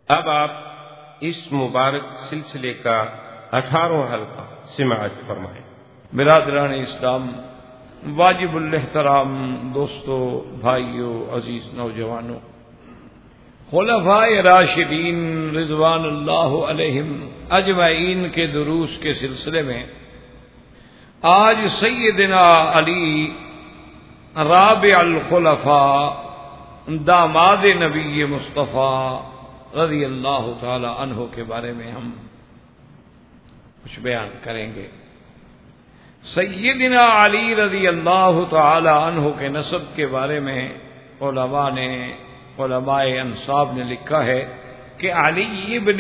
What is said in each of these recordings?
اب آپ اس مبارک سلسلے کا 18واں حلقہ سماعت فرمائیں۔ برادران اسلام، واجب الاحترام دوستو، بھائیو، عزیز نوجوانوں، خلفائے راشدین رضوان اللہ علیہم اجمعین کے دروس کے سلسلے میں آج سیدنا علی رابع الخلفاء داماد نبی مصطفیٰ رضی اللہ تعالی عنہ کے بارے میں ہم کچھ بیان کریں گے۔ سیدنا علی رضی اللہ تعالی عنہ کے نسب کے بارے میں علماء انصاب نے لکھا ہے کہ علی ابن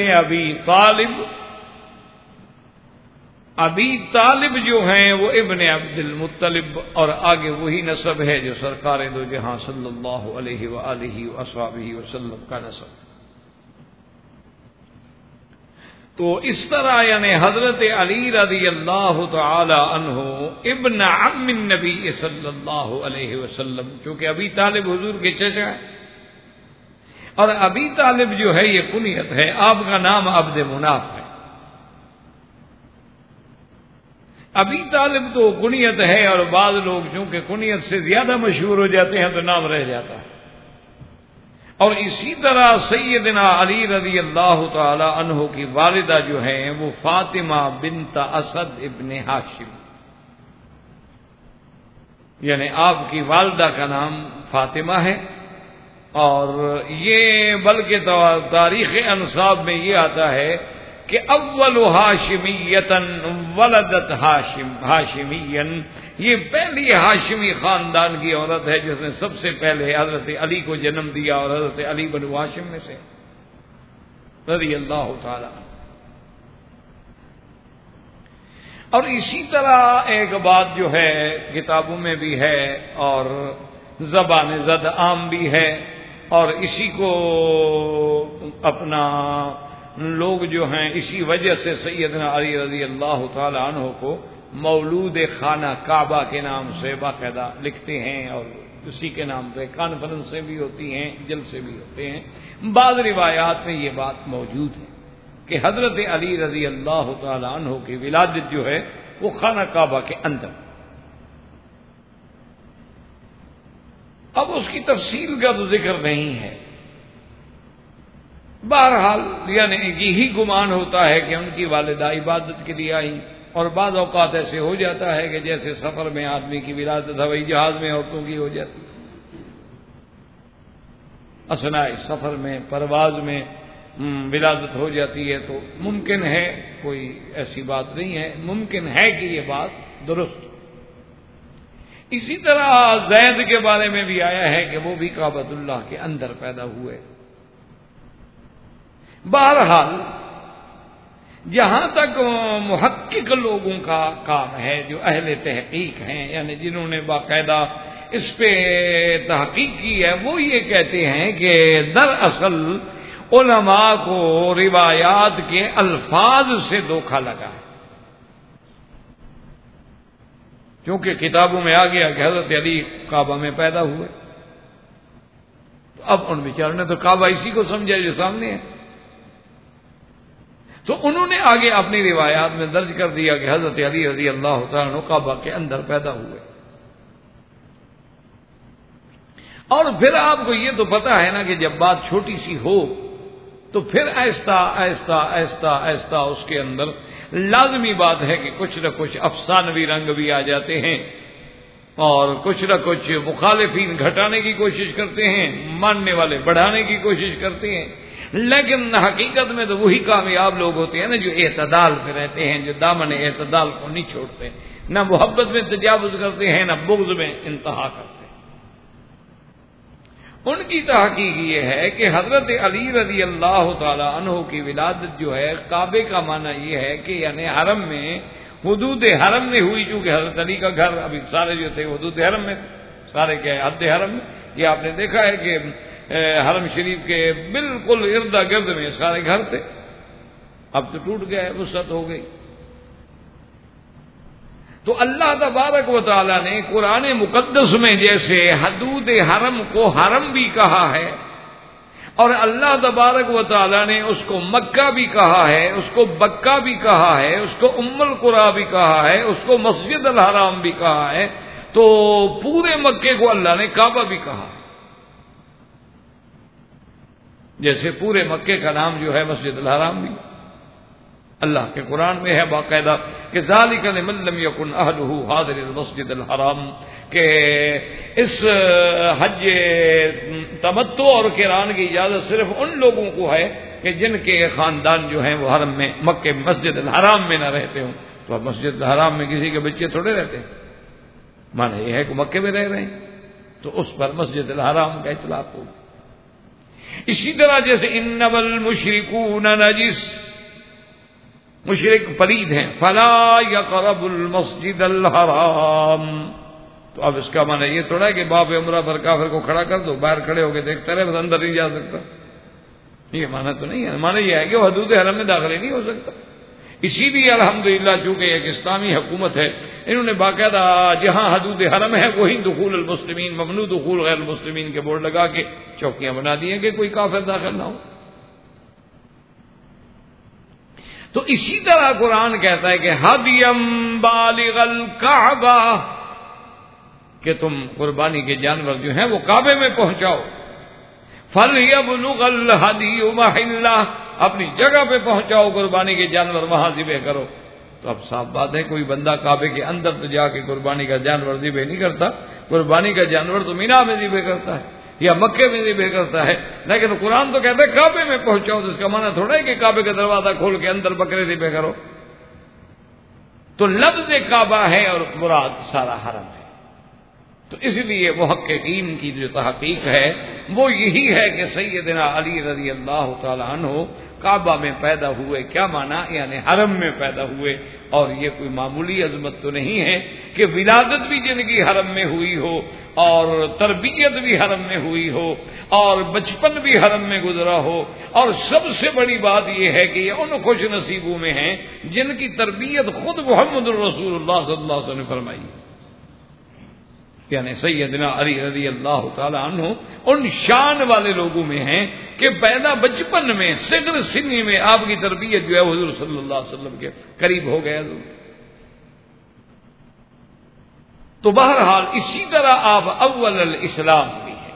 ابی طالب جو ہیں وہ ابن عبد المطلب، اور آگے وہی نسب ہے جو سرکار دو جہاں صلی اللہ علیہ وآلہ وصحبہ وسلم کا نسب۔ تو اس طرح یعنی حضرت علی رضی اللہ تعالی عنہ ابن عم النبی صلی اللہ علیہ وسلم، کیونکہ ابی طالب حضور کے چچا ہے، اور ابی طالب جو ہے یہ کنیت ہے، آپ کا نام عبد مناف ہے۔ ابی طالب تو کنیت ہے، اور بعض لوگ چونکہ کنیت سے زیادہ مشہور ہو جاتے ہیں تو نام رہ جاتا ہے۔ اور اسی طرح سیدنا علی رضی اللہ تعالی عنہ کی والدہ جو ہیں وہ فاطمہ بنت اسد ابن ہاشم، یعنی آپ کی والدہ کا نام فاطمہ ہے، اور یہ بلکہ تاریخ انصاب میں یہ آتا ہے کہ اول ہاشمیتن ولدت ہاشمین، یہ پہلی ہاشمی خاندان کی عورت ہے جس نے سب سے پہلے حضرت علی کو جنم دیا، اور حضرت علی بن ہاشم میں سے رضی اللہ تعالی۔ اور اسی طرح ایک بات جو ہے کتابوں میں بھی ہے اور زبان زد عام بھی ہے، اور اسی کو اپنا لوگ جو ہیں اسی وجہ سے سیدنا علی رضی اللہ تعالی عنہ کو مولود خانہ کعبہ کے نام سے باقاعدہ لکھتے ہیں، اور اسی کے نام پہ کانفرنسیں بھی ہوتی ہیں، جلسے بھی ہوتے ہیں۔ بعض روایات میں یہ بات موجود ہے کہ حضرت علی رضی اللہ تعالی عنہ کی ولادت جو ہے وہ خانہ کعبہ کے اندر۔ اب اس کی تفصیل کا تو ذکر نہیں ہے، بہرحال یعنی یہی گمان ہوتا ہے کہ ان کی والدہ عبادت کے لیے آئی، اور بعض اوقات ایسے ہو جاتا ہے کہ جیسے سفر میں آدمی کی ولادت ہوائی جہاز میں عورتوں کی ہو جاتی، اثناء سفر میں پرواز میں ولادت ہو جاتی ہے، تو ممکن ہے، کوئی ایسی بات نہیں ہے، ممکن ہے کہ یہ بات درست۔ اسی طرح زید کے بارے میں بھی آیا ہے کہ وہ بھی کعبۃ اللہ کے اندر پیدا ہوئے۔ بہرحال جہاں تک محقق لوگوں کا کام ہے، جو اہل تحقیق ہیں، یعنی جنہوں نے باقاعدہ اس پہ تحقیق کی ہے، وہ یہ کہتے ہیں کہ دراصل علماء کو روایات کے الفاظ سے دھوکہ لگا ہے، کیونکہ کتابوں میں آ گیا کہ حضرت علی کعبہ میں پیدا ہوئے، تو اب ان بیچاروں نے تو کعبہ اسی کو سمجھا جو سامنے ہے، تو انہوں نے آگے اپنی روایات میں درج کر دیا کہ حضرت علی رضی اللہ تعالیٰ عنہ کعبہ کے اندر پیدا ہوئے۔ اور پھر آپ کو یہ تو پتا ہے نا کہ جب بات چھوٹی سی ہو تو پھر آہستہ آہستہ آہستہ آہستہ اس کے اندر لازمی بات ہے کہ کچھ نہ کچھ افسانوی رنگ بھی آ جاتے ہیں، اور کچھ نہ کچھ مخالفین گھٹانے کی کوشش کرتے ہیں، ماننے والے بڑھانے کی کوشش کرتے ہیں، لیکن حقیقت میں تو وہی کامیاب لوگ ہوتے ہیں نا جو اعتدال پہ رہتے ہیں، جو دامن اعتدال کو نہیں چھوڑتے، نہ محبت میں تجاوز کرتے ہیں، نہ بغض میں انتہا کرتے ہیں۔ ان کی تحقیق یہ ہے کہ حضرت علی رضی اللہ تعالی عنہ کی ولادت جو ہے، کعبے کا معنی یہ ہے کہ یعنی حرم میں، حدود حرم میں ہوئی، چونکہ حضرت علی کا گھر ابھی سارے جو تھے حدود حرم میں تھے، سارے کیا حد حرم میں، یہ آپ نے دیکھا ہے کہ حرم شریف کے بالکل ارد گرد میں سارے گھر تھے، اب تو ٹوٹ گئے، وسعت ہو گئی۔ تو اللہ تبارک و تعالیٰ نے قرآن مقدس میں جیسے حدود حرم کو حرم بھی کہا ہے، اور اللہ تبارک و تعالی نے اس کو مکہ بھی کہا ہے، اس کو بکہ بھی کہا ہے، اس کو ام القری بھی کہا ہے، اس کو مسجد الحرام بھی کہا ہے، تو پورے مکے کو اللہ نے کعبہ بھی کہا، جیسے پورے مکے کا نام جو ہے مسجد الحرام بھی اللہ کے قرآن میں ہے باقاعدہ کہ ذالک لمن لم یکن اہلہ حاضر المسجد الحرام، کہ اس حج تمتع اور قران کی اجازت صرف ان لوگوں کو ہے کہ جن کے خاندان جو ہیں وہ حرم میں مکے مسجد الحرام میں نہ رہتے ہوں۔ تو اب مسجد الحرام میں کسی کے بچے تھوڑے رہتے ہیں، مانا یہ ہے کہ مکے میں رہ رہے ہیں تو اس پر مسجد الحرام کا اطلاق ہوگا۔ اسی طرح جیسے انما المشرکون نجس، مشرک پلید ہیں، فلا یقرب المسجد الحرام، تو اب اس کا معنی یہ تھوڑا ہے کہ باب عمرہ پر کافر کو کھڑا کر دو، باہر کھڑے ہو کے دیکھتا رہے بس اندر نہیں جا سکتا، یہ معنی تو نہیں ہے۔ معنی یہ ہے کہ وہ حدود حرم میں داخل ہی نہیں ہو سکتا۔ اسی لیے الحمدللہ چونکہ ایک اسلامی حکومت ہے، انہوں نے باقاعدہ جہاں حدود حرم ہے وہیں دخول المسلمین ممنوع دخول غیر المسلمین کے بورڈ لگا کے چوکیاں بنا دی ہیں کہ کوئی کافر داخل نہ ہو۔ تو اسی طرح قرآن کہتا ہے کہ ہدیم بالغ الکعبہ، کہ تم قربانی کے جانور جو ہیں وہ کعبے میں پہنچاؤ، فلیبلغ الہدی محلہ، اپنی جگہ پہ پہنچاؤ قربانی کے جانور، وہاں ذبح کرو۔ تو اب صاف بات ہے کوئی بندہ کعبے کے اندر تو جا کے قربانی کا جانور ذبح نہیں کرتا، قربانی کا جانور تو مینا میں ذبح کرتا ہے یا مکے میں ذبح کرتا ہے، لیکن قرآن تو کہتا ہے کعبے میں پہنچاؤ، تو اس کا معنی تھوڑا ہے کہ کعبے کا دروازہ کھول کے اندر بکرے ذبح کرو۔ تو لفظ کعبہ ہے اور مراد سارا حرم ہے۔ تو اس لیے محققین کی جو تحقیق ہے وہ یہی ہے کہ سیدنا علی رضی اللہ تعالی عنہ کعبہ میں پیدا ہوئے، کیا معنی یعنی حرم میں پیدا ہوئے، اور یہ کوئی معمولی عظمت تو نہیں ہے کہ ولادت بھی جن کی حرم میں ہوئی ہو اور تربیت بھی حرم میں ہوئی ہو اور بچپن بھی حرم میں گزرا ہو، اور سب سے بڑی بات یہ ہے کہ یہ ان خوش نصیبوں میں ہیں جن کی تربیت خود محمد الرسول اللہ صلی اللہ علیہ وسلم نے فرمائی، یعنی سیدنا علی رضی اللہ تعالی عنہ ان شان والے لوگوں میں ہیں کہ پیدا بچپن میں صغر سنی میں آپ کی تربیت جو ہے حضور صلی اللہ علیہ وسلم کے قریب ہو گیا۔ تو بہرحال اسی طرح آپ اول الاسلام بھی ہیں،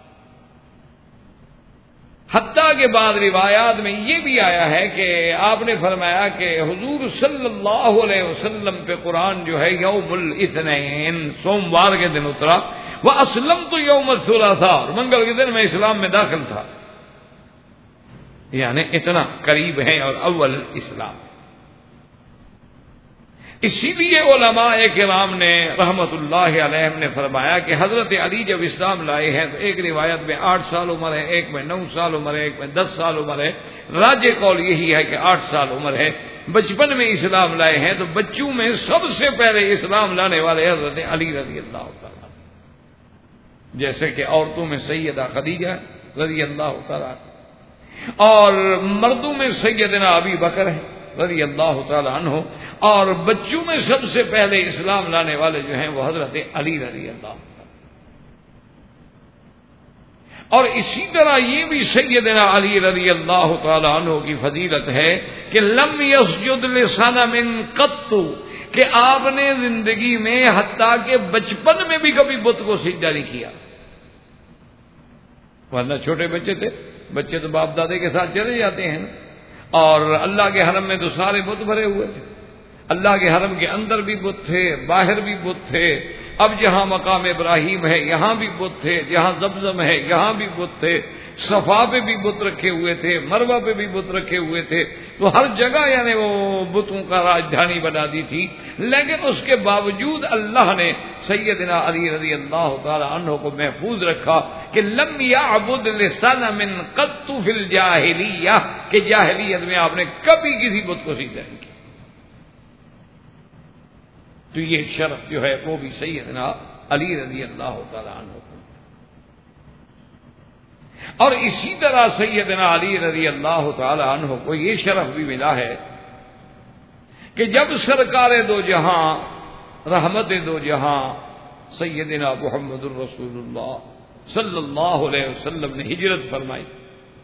حتیٰ کہ بعد روایات میں یہ بھی آیا ہے کہ آپ نے فرمایا کہ حضور صلی اللہ علیہ وسلم پہ قرآن جو ہے یوم الاثنین سوموار کے دن اترا، واسلمت یوم الثلاثاء، اور منگل کے دن میں اسلام میں داخل تھا، یعنی اتنا قریب ہیں اور اول اسلام۔ اسی لیے علماء کرام نے رحمت اللہ علیہم نے فرمایا کہ حضرت علی جب اسلام لائے ہیں تو ایک روایت میں 8 سال عمر ہے، ایک میں 9 سال عمر ہے، ایک میں 10 سال عمر ہے، راجح قول یہی ہے کہ 8 سال عمر ہے۔ بچپن میں اسلام لائے ہیں تو بچوں میں سب سے پہلے اسلام لانے والے حضرت علی رضی اللہ تعالیٰ، جیسے کہ عورتوں میں سیدہ خدیجہ رضی اللہ تعالیٰ اور مردوں میں سیدنا ابی بکر ہے رضی اللہ تعالی عنہ، اور بچوں میں سب سے پہلے اسلام لانے والے جو ہیں وہ حضرت علی رضی اللہ تعالی۔ اور اسی طرح یہ بھی سیدنا علی رضی اللہ تعالی عنہ کی فضیلت ہے کہ لم یسجد لصنم قط، کہ آپ نے زندگی میں حتیٰ کہ بچپن میں بھی کبھی بت کو سجدہ نہیں کیا، ورنہ چھوٹے بچے تھے، بچے تو باپ دادے کے ساتھ چلے جاتے ہیں، اور اللہ کے حرم میں تو سارے بت بھرے ہوئے تھے، اللہ کے حرم کے اندر بھی بت تھے، باہر بھی بت تھے، اب جہاں مقام ابراہیم ہے یہاں بھی بت تھے، جہاں زمزم ہے یہاں بھی بت تھے، صفا پہ بھی بت رکھے ہوئے تھے، مروہ پہ بھی بت رکھے ہوئے تھے، تو ہر جگہ یعنی وہ بتوں کا راجدھانی بنا دی تھی، لیکن اس کے باوجود اللہ نے سیدنا علی رضی اللہ تعالی عنہ کو محفوظ رکھا کہ لم یعبد لصنم قط فی الجاہلیہ، کہ جاہلیت میں آپ نے کبھی کسی بت کو سجدہ نہیں کیا۔ تو یہ شرف جو ہے وہ بھی سیدنا علی رضی اللہ تعالی عنہ کو، اور اسی طرح سیدنا علی رضی اللہ تعالی عنہ کو یہ شرف بھی ملا ہے کہ جب سرکار دو جہاں رحمت دو جہاں سیدنا محمد الرسول اللہ صلی اللہ علیہ وسلم نے ہجرت فرمائی،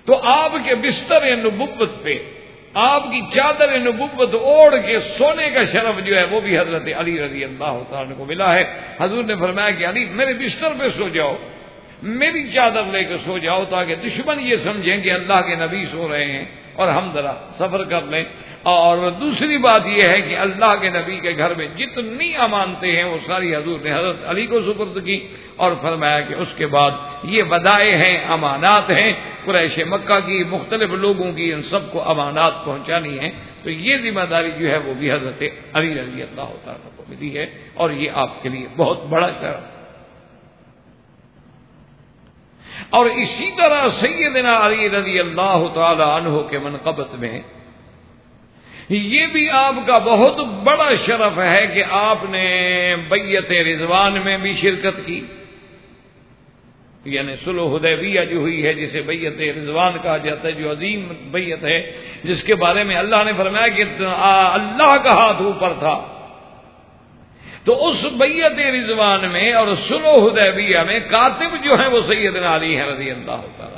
تو آپ کے بستر نبوت پہ آپ کی چادر نبوت اوڑھ کے سونے کا شرف جو ہے وہ بھی حضرت علی رضی اللہ تعالیٰ عنہ کو ملا ہے۔ حضور نے فرمایا کہ علی میرے بستر پہ سو جاؤ، میری چادر لے کے سو جاؤ، تاکہ دشمن یہ سمجھیں کہ اللہ کے نبی سو رہے ہیں اور ہم ذرا سفر کر لیں۔ اور دوسری بات یہ ہے کہ اللہ کے نبی کے گھر میں جتنی امانتیں ہیں وہ ساری حضور نے حضرت علی کو سپرد کی، اور فرمایا کہ اس کے بعد یہ ودائع ہیں، امانات ہیں، قریش مکہ کی مختلف لوگوں کی، ان سب کو امانات پہنچانی ہے، تو یہ ذمہ داری جو ہے وہ بھی حضرت علی رضی اللہ تعالیٰ کو ملی ہے، اور یہ آپ کے لیے بہت بڑا شرف۔ اور اسی طرح سیدنا علی رضی اللہ تعالی عنہ کے منقبت میں یہ بھی آپ کا بہت بڑا شرف ہے کہ آپ نے بیعت رضوان میں بھی شرکت کی، یعنی صلح حدیبیہ جو ہوئی ہے جسے بیعت رضوان کہا جاتا ہے، جو عظیم بیعت ہے جس کے بارے میں اللہ نے فرمایا کہ اللہ کا ہاتھ اوپر تھا، تو اس بیعت رضوان میں اور صلح حدیبیہ میں کاتب جو ہیں وہ سیدنا علی ہیں رضی اللہ تعالی،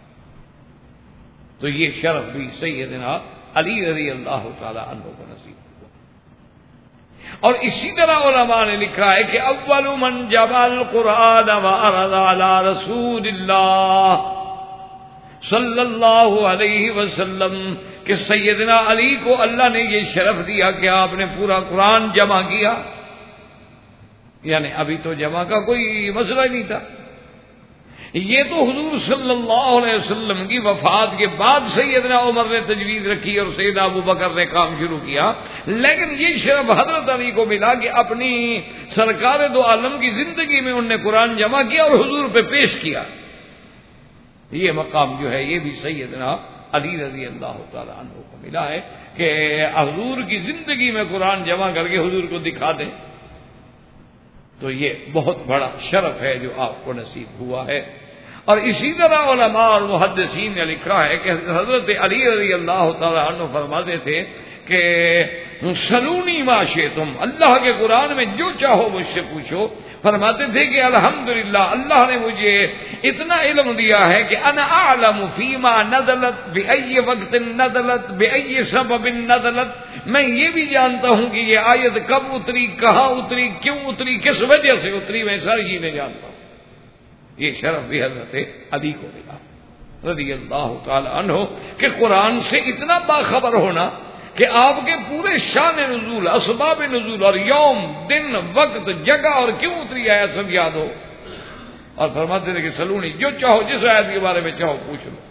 تو یہ شرف بھی سیدنا علی رضی اللہ تعالی عنہ کو نصیب ہوا۔ اور اسی طرح علماء نے لکھا ہے کہ اول من جمع القرآن وعرض علی رسول اللہ صلی اللہ علیہ وسلم کہ سیدنا علی کو اللہ نے یہ شرف دیا کہ آپ نے پورا قرآن جمع کیا، یعنی ابھی تو جمع کا کوئی مسئلہ نہیں تھا، یہ تو حضور صلی اللہ علیہ وسلم کی وفات کے بعد سیدنا عمر نے تجویز رکھی اور سیدنا ابو بکر نے کام شروع کیا، لیکن یہ شرف حضرت علی کو ملا کہ اپنی سرکار دو عالم کی زندگی میں انہوں نے قرآن جمع کیا اور حضور پہ پیش کیا۔ یہ مقام جو ہے یہ بھی سیدنا علی رضی اللہ تعالی عنہ کو ملا ہے کہ حضور کی زندگی میں قرآن جمع کر کے حضور کو دکھا دیں، تو یہ بہت بڑا شرف ہے جو آپ کو نصیب ہوا ہے۔ اور اسی طرح علماء اور محدثین نے لکھا ہے کہ حضرت علی رضی اللہ تعالی عنہ فرماتے تھے کہ سلونی ما شئتم، اللہ کے قرآن میں جو چاہو مجھ سے پوچھو۔ فرماتے تھے کہ الحمدللہ اللہ نے مجھے اتنا علم دیا ہے کہ انا اعلم فیما نزلت بأي وقت نزلت بأي سبب نزلت، میں یہ بھی جانتا ہوں کہ یہ آیت کب اتری، کہاں اتری، کیوں اتری، کس وجہ سے اتری، میں ساری چیزیں جانتا ہوں۔ یہ شرف بھی حضرت علی کو ملا رضی اللہ تعالی عنہ کہ قرآن سے اتنا باخبر ہونا کہ آپ کے پورے شان نزول، اسباب نزول اور یوم، دن، وقت، جگہ اور کیوں اتری آیت سب یاد ہو، اور فرماتے تھے کہ سلونی جو چاہو جس آیت کے بارے میں چاہو پوچھ لو۔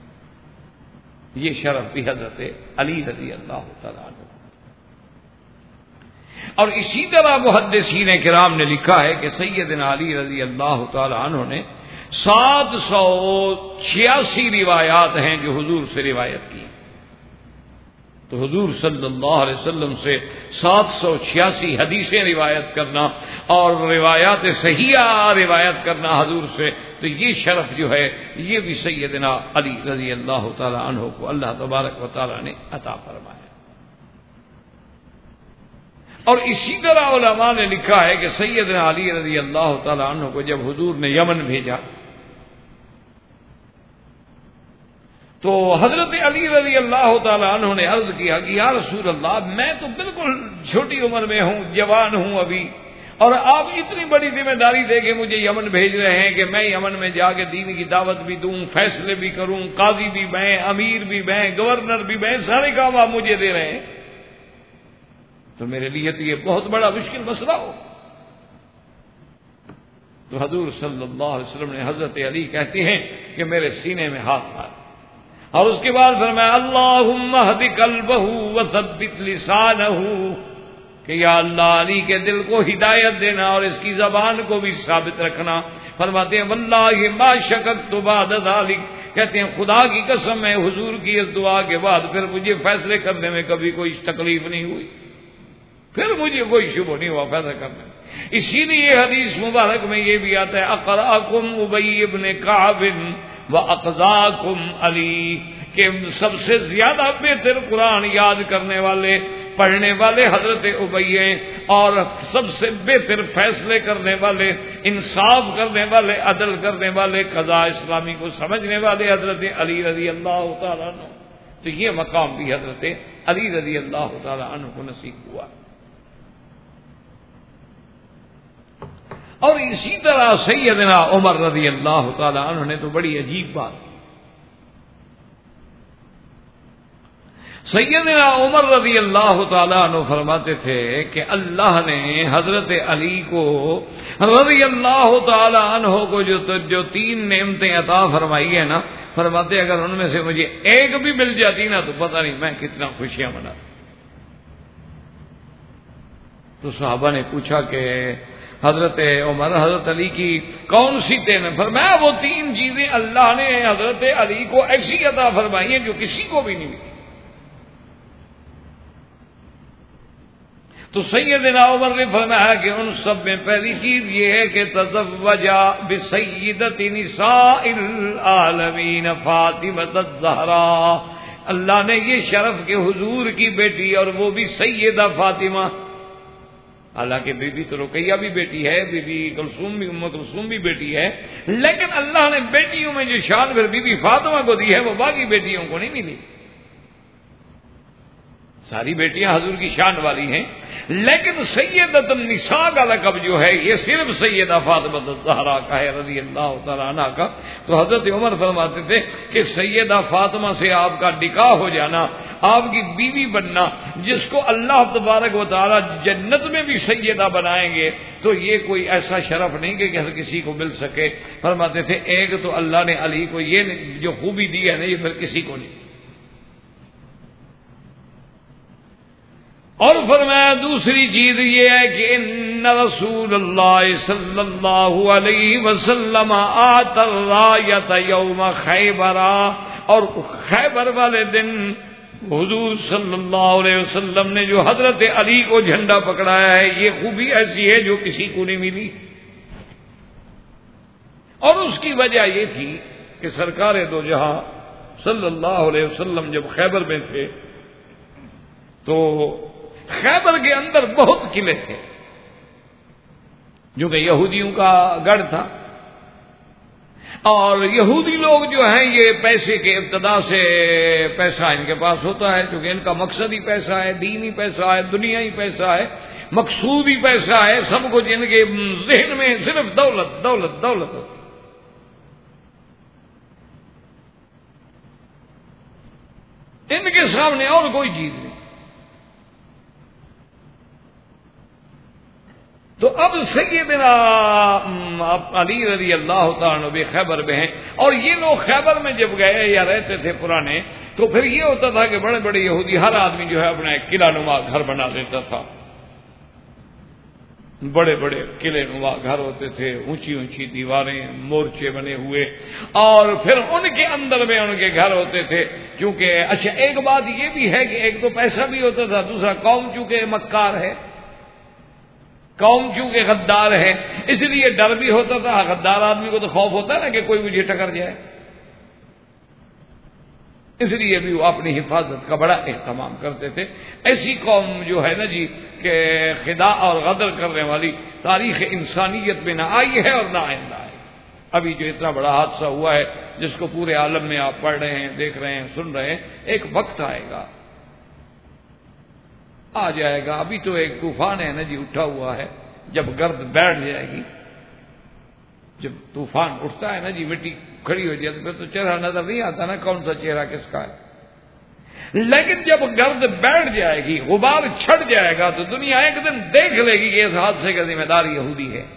یہ شرف بھی حضرت علی رضی اللہ تعالی عنہ۔ اور اسی طرح محدثین کرام نے لکھا ہے کہ سیدنا علی رضی اللہ تعالی عنہ نے 786 روایات ہیں جو حضور سے روایت کی، تو حضور صلی اللہ علیہ وسلم سے 786 حدیثیں روایت کرنا اور روایات صحیحہ روایت کرنا حضور سے، تو یہ شرف جو ہے یہ بھی سیدنا علی رضی اللہ تعالی عنہ کو اللہ تبارک و تعالی نے عطا فرمایا۔ اور اسی طرح علماء نے لکھا ہے کہ سیدنا علی رضی اللہ تعالی عنہ کو جب حضور نے یمن بھیجا تو حضرت علی رضی اللہ تعالی عنہ نے عرض کیا کہ یا رسول اللہ میں تو بالکل چھوٹی عمر میں ہوں، جوان ہوں ابھی، اور آپ اتنی بڑی ذمہ داری دے کے مجھے یمن بھیج رہے ہیں کہ میں یمن میں جا کے دین کی دعوت بھی دوں، فیصلے بھی کروں، قاضی بھی میں، امیر بھی میں، گورنر بھی میں، سارے کام آپ مجھے دے رہے ہیں، تو میرے لیے تو یہ بہت بڑا مشکل مسئلہ ہو۔ تو حضور صلی اللہ علیہ وسلم نے حضرت علی کہتے ہیں کہ میرے سینے میں ہاتھ مار، اور اس کے بعد فرمایا اللہم اہد قلبہ وثبت لسانہ، کہ یا اللہ علی کے دل کو ہدایت دینا اور اس کی زبان کو بھی ثابت رکھنا۔ فرماتے ہیں واللہ ما شککت بعد ذلک، کہتے ہیں خدا کی قسم ہے حضور کی اس دعا کے بعد پھر مجھے فیصلے کرنے میں کبھی کوئی تکلیف نہیں ہوئی، پھر مجھے کوئی شبہ نہیں ہوا فیصلہ کرنے میں۔ اسی لیے حدیث مبارک میں یہ بھی آتا ہے اقرأکم ابی ابن کعب وَأَقْضَاكُمْ عَلِي، کہ سب سے زیادہ بہتر قرآن یاد کرنے والے پڑھنے والے حضرت ابی ہیں، اور سب سے بہتر فیصلے کرنے والے، انصاف کرنے والے، عدل کرنے والے، قضاء اسلامی کو سمجھنے والے حضرت علی رضی اللہ تعالیٰ عنہ۔ تو یہ مقام بھی حضرت علی رضی اللہ تعالیٰ عنہ کو نصیب ہوا۔ اور اسی طرح سیدنا عمر رضی اللہ تعالیٰ عنہ نے تو بڑی عجیب بات کی۔ سیدنا عمر رضی اللہ تعالیٰ عنہ فرماتے تھے کہ اللہ نے حضرت علی کو رضی اللہ تعالیٰ عنہ کو جو 3 نعمتیں عطا فرمائی ہے نا، فرماتے اگر ان میں سے مجھے ایک بھی مل جاتی نا تو پتہ نہیں میں کتنا خوشیاں مناتا۔ تو صحابہ نے پوچھا کہ حضرت عمر، حضرت علی کی کون سی تین؟ فرمایا وہ 3 چیزیں اللہ نے حضرت علی کو ایسی عطا فرمائی ہیں جو کسی کو بھی نہیں ملی۔ تو سیدنا عمر نے فرمایا کہ ان سب میں پہلی چیز یہ ہے کہ تزوجا بسیدۃ نساء العالمین فاطمہ الزہرا، اللہ نے یہ شرف کہ حضور کی بیٹی اور وہ بھی سیدہ فاطمہ، حالانکہ بی بی تو رقیہ بھی بیٹی ہے، بی بی کلثوم بھی، ام کلثوم بھی بیٹی ہے، لیکن اللہ نے بیٹیوں میں جو شان پھر بی بی فاطمہ کو دی ہے وہ باقی بیٹیوں کو نہیں ملی۔ ساری بیٹیاں حضور کی شان والی ہیں، لیکن سیدۃ النساء کا لقب جو ہے یہ صرف سیدہ فاطمہ الزہرا کا ہے رضی اللہ تعالیٰ عنہ کا۔ تو حضرت عمر فرماتے تھے کہ سیدہ فاطمہ سے آپ کا نکاح ہو جانا، آپ کی بیوی بننا، جس کو اللہ تبارک و تعالیٰ جنت میں بھی سیدہ بنائیں گے، تو یہ کوئی ایسا شرف نہیں کہ ہر کسی کو مل سکے۔ فرماتے تھے ایک تو اللہ نے علی کو یہ جو خوبی دی ہے نا یہ پھر کسی کو نہیں۔ اور فرمایا دوسری چیز یہ ہے کہ ان رسول اللہ صلی اللہ علیہ وسلم آت الرایۃ یوم خیبر، اور خیبر والے دن حضور صلی اللہ علیہ وسلم نے جو حضرت علی کو جھنڈا پکڑایا ہے یہ خوبی ایسی ہے جو کسی کو نہیں ملی۔ اور اس کی وجہ یہ تھی کہ سرکار دو جہاں صلی اللہ علیہ وسلم جب خیبر میں تھے تو خیبر کے اندر بہت قلعے تھے جو کہ یہودیوں کا گڑھ تھا، اور یہودی لوگ جو ہیں یہ پیسے کے ابتدا سے پیسہ ان کے پاس ہوتا ہے، کیونکہ ان کا مقصد ہی پیسہ ہے، دین ہی پیسہ ہے، دنیا ہی پیسہ ہے، مقصود ہی پیسہ ہے، سب کچھ ان کے ذہن میں صرف دولت دولت دولت ہوتی۔ ان کے سامنے اور کوئی چیز نہیں۔ تو اب سیدنا علی رضی اللہ تعالیٰ عنہ خیبر میں ہیں، اور یہ لوگ خیبر میں جب گئے یا رہتے تھے پرانے، تو پھر یہ ہوتا تھا کہ بڑے بڑے یہودی ہر آدمی جو ہے اپنا ایک قلعہ نما گھر بنا دیتا تھا، بڑے بڑے قلعے نما گھر ہوتے تھے، اونچی اونچی دیواریں، مورچے بنے ہوئے، اور پھر ان کے اندر میں ان کے گھر ہوتے تھے۔ کیونکہ اچھا ایک بات یہ بھی ہے کہ ایک تو پیسہ بھی ہوتا تھا، دوسرا قوم چونکہ مکار ہے، قوم کیونکہ غدار ہے، اس لیے ڈر بھی ہوتا تھا۔ غدار آدمی کو تو خوف ہوتا ہے نا کہ کوئی مجھے ٹکر جائے، اس لیے بھی وہ اپنی حفاظت کا بڑا اہتمام کرتے تھے۔ ایسی قوم جو ہے نا جی کہ خداع اور غدر کرنے والی تاریخ انسانیت میں نہ آئی ہے اور نہ آئندہ آئے۔ ابھی جو اتنا بڑا حادثہ ہوا ہے جس کو پورے عالم میں آپ پڑھ رہے ہیں، دیکھ رہے ہیں، سن رہے ہیں، ایک وقت آئے گا، آ جائے گا۔ ابھی تو ایک طوفان ہے نا جی اٹھا ہوا ہے، جب گرد بیٹھ جائے گی، جب طوفان اٹھتا ہے نا جی مٹی کھڑی ہو جاتی ہے تو چہرہ نظر نہیں آتا نا کون سا چہرہ کس کا ہے، لیکن جب گرد بیٹھ جائے گی، غبار چھٹ جائے گا تو دنیا ایک دن دیکھ لے گی کہ اس حادثے کا ذمہ دار یہودی ہے۔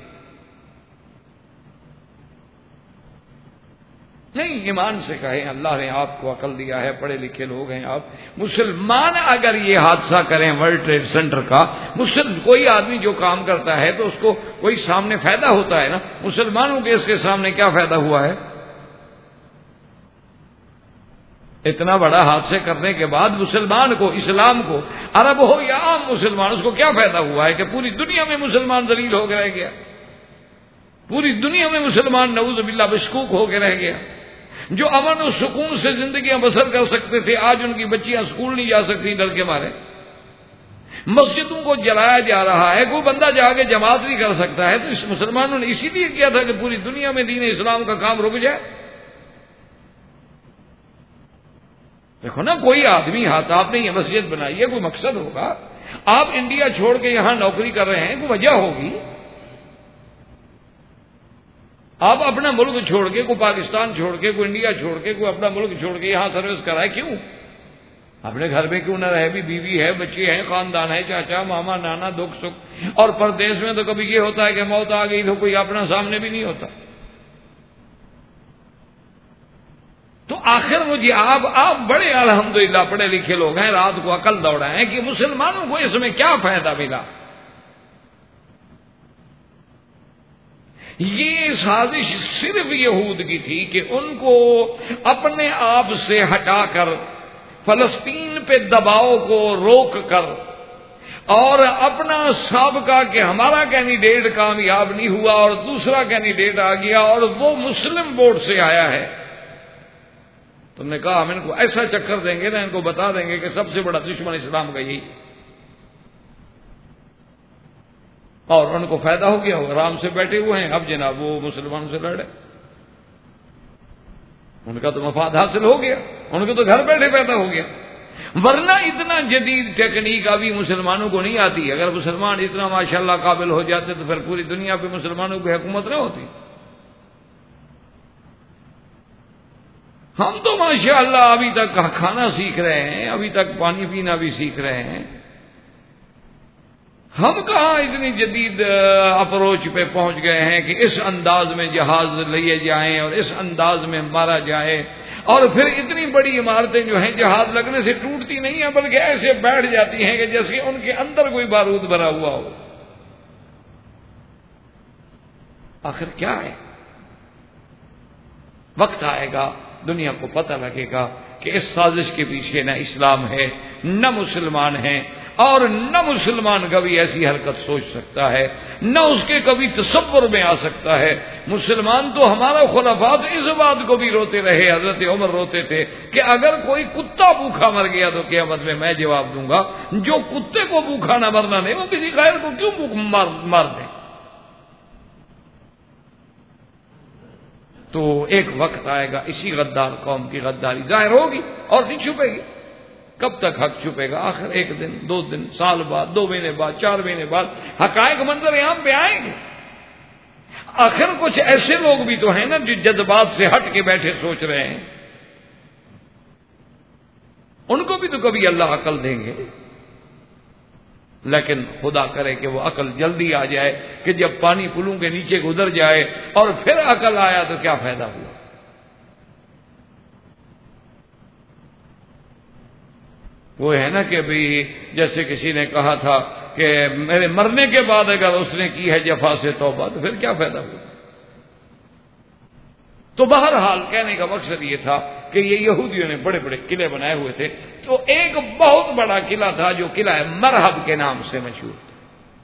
نہیں، ایمان سے کہیں اللہ نے آپ کو عقل دیا ہے، پڑھے لکھے لوگ ہیں آپ، مسلمان اگر یہ حادثہ کریں ورلڈ ٹریڈ سینٹر کا، کوئی آدمی جو کام کرتا ہے تو اس کو کوئی سامنے فائدہ ہوتا ہے نا، مسلمانوں کے اس کے سامنے کیا فائدہ ہوا ہے؟ اتنا بڑا حادثے کرنے کے بعد مسلمان کو، اسلام کو، عرب ہو یا عام مسلمان، اس کو کیا فائدہ ہوا ہے کہ پوری دنیا میں مسلمان ذلیل ہو کے رہ گیا، پوری دنیا میں مسلمان نعوذ باللہ مشکوک ہو کے رہ گیا۔ جو امن و سکون سے زندگیاں بسر کر سکتے تھے، آج ان کی بچیاں اسکول نہیں جا سکتی ڈر کے مارے۔ مسجدوں کو جلایا جا رہا ہے، کوئی بندہ جا کے جماعت نہیں کر سکتا ہے۔ تو اس مسلمانوں نے اسی لیے کیا تھا کہ پوری دنیا میں دین اسلام کا کام رک جائے۔ دیکھو نا، کوئی آدمی ہاتھ، آپ نے یہ مسجد بنائی ہے، کوئی مقصد ہوگا۔ آپ انڈیا چھوڑ کے یہاں نوکری کر رہے ہیں، کوئی وجہ ہوگی۔ آپ اپنا ملک چھوڑ کے، کوئی پاکستان چھوڑ کے، کوئی انڈیا چھوڑ کے، کوئی اپنا ملک چھوڑ کے یہاں سروس کرائے، کیوں؟ اپنے گھر میں کیوں نہ رہے؟ بھی بیوی ہے، بچے ہیں، خاندان ہے، چاچا ماما نانا، دکھ سکھ۔ اور پردیس میں تو کبھی یہ ہوتا ہے کہ موت آ گئی تو کوئی اپنا سامنے بھی نہیں ہوتا۔ تو آخر مجھے آپ بڑے الحمدللہ پڑھے لکھے لوگ ہیں، رات کو عقل دوڑائے ہیں کہ مسلمانوں کو اس میں کیا فائدہ ملا۔ یہ سازش صرف یہود کی تھی کہ ان کو اپنے آپ سے ہٹا کر فلسطین پہ دباؤ کو روک کر، اور اپنا سابقہ کہ ہمارا کینڈیڈیٹ کامیاب نہیں ہوا اور دوسرا کینڈیڈیٹ آ گیا اور وہ مسلم ووٹ سے آیا ہے، تم نے کہا ہم ان کو ایسا چکر دیں گے نا، ان کو بتا دیں گے کہ سب سے بڑا دشمن اسلام کا یہی، اور ان کو فائدہ ہو گیا، وہ آرام سے بیٹھے ہوئے ہیں۔ اب جناب وہ مسلمانوں سے لڑے، ان کا تو مفاد حاصل ہو گیا، ان کو تو گھر بیٹھے پیدا ہو گیا۔ ورنہ اتنا جدید ٹیکنیک ابھی مسلمانوں کو نہیں آتی۔ اگر مسلمان اتنا ماشاءاللہ قابل ہو جاتے تو پھر پوری دنیا پہ مسلمانوں کی حکومت نہ ہوتی۔ ہم تو ماشاءاللہ ابھی تک کھانا سیکھ رہے ہیں، ابھی تک پانی پینا بھی سیکھ رہے ہیں۔ ہم کہاں اتنی جدید اپروچ پہ پہنچ گئے ہیں کہ اس انداز میں جہاز لیے جائیں اور اس انداز میں مارا جائے، اور پھر اتنی بڑی عمارتیں جو ہیں جہاز لگنے سے ٹوٹتی نہیں ہیں بلکہ ایسے بیٹھ جاتی ہیں کہ جیسے ان کے اندر کوئی بارود بھرا ہوا ہو۔ آخر کیا ہے؟ وقت آئے گا، دنیا کو پتہ لگے گا کہ اس سازش کے پیچھے نہ اسلام ہے نہ مسلمان ہیں، اور نہ مسلمان کبھی ایسی حرکت سوچ سکتا ہے، نہ اس کے کبھی تصور میں آ سکتا ہے۔ مسلمان تو ہمارا خلفاء تو اس بات کو بھی روتے رہے، حضرت عمر روتے تھے کہ اگر کوئی کتا بھوکا مر گیا تو قیامت میں جواب دوں گا، جو کتے کو بھوکا نہ مرنا نہیں وہ کسی غیر کو کیوں مار دیں۔ تو ایک وقت آئے گا، اسی غدار قوم کی غداری ظاہر ہوگی اور نہیں چھپے گی۔ کب تک حق چھپے گا؟ آخر ایک دن، 2 دن، سال بعد، 2 مہینے بعد، 4 مہینے بعد حقائق منظر عام پہ آئیں گے۔ آخر کچھ ایسے لوگ بھی تو ہیں نا جو جذبات سے ہٹ کے بیٹھے سوچ رہے ہیں، ان کو بھی تو کبھی اللہ عقل دیں گے، لیکن خدا کرے کہ وہ عقل جلدی آ جائے کہ جب پانی پلوں کے نیچے گزر جائے اور پھر عقل آیا تو کیا فائدہ ہوا۔ وہ ہے نا کہ بھی جیسے کسی نے کہا تھا کہ میرے مرنے کے بعد اگر اس نے کی ہے جفا سے توبہ تو پھر کیا فائدہ ہوا۔ تو بہرحال کہنے کا مقصد یہ تھا کہ یہ یہودیوں نے بڑے بڑے قلعے بنائے ہوئے تھے، تو ایک بہت بڑا قلعہ تھا جو قلعہ مرحب کے نام سے مشہور تھا۔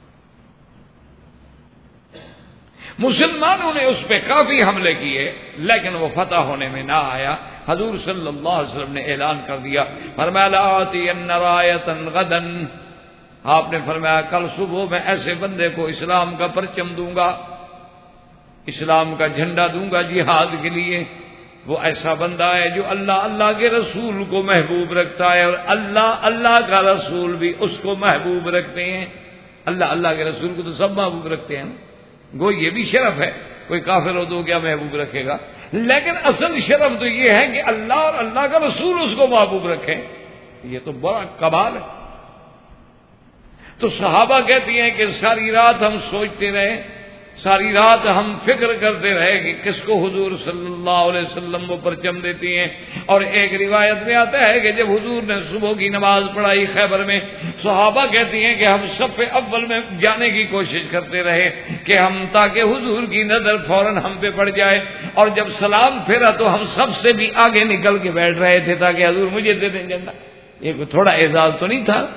مسلمانوں نے اس پہ کافی حملے کیے لیکن وہ فتح ہونے میں نہ آیا۔ حضور صلی اللہ علیہ وسلم نے اعلان کر دیا، فرمایا لآتین رایۃ غدا، آپ نے فرمایا کل صبح میں ایسے بندے کو اسلام کا پرچم دوں گا، اسلام کا جھنڈا دوں گا جہاد کے لیے۔ وہ ایسا بندہ ہے جو اللہ کے رسول کو محبوب رکھتا ہے اور اللہ کا رسول بھی اس کو محبوب رکھتے ہیں۔ اللہ کے رسول کو تو سب محبوب رکھتے ہیں، گو یہ بھی شرف ہے، کوئی کافر ہو تو کیا محبوب رکھے گا، لیکن اصل شرف تو یہ ہے کہ اللہ اور اللہ کا رسول اس کو محبوب رکھے، یہ تو بڑا کمال ہے۔ تو صحابہ کہتی ہیں کہ ساری رات ہم سوچتے رہے، ساری رات ہم فکر کرتے رہے کہ کس کو حضور صلی اللہ علیہ وسلم وہ پرچم دیتی ہیں۔ اور ایک روایت میں آتا ہے کہ جب حضور نے صبح کی نماز پڑھائی خیبر میں، صحابہ کہتی ہیں کہ ہم صف اول میں جانے کی کوشش کرتے رہے کہ ہم تاکہ حضور کی نظر فوراً ہم پہ پڑ جائے، اور جب سلام پھیرا تو ہم سب سے بھی آگے نکل کے بیٹھ رہے تھے تاکہ حضور مجھے دے دیں جنت۔ یہ کوئی تھوڑا اعزاز تو نہیں تھا؟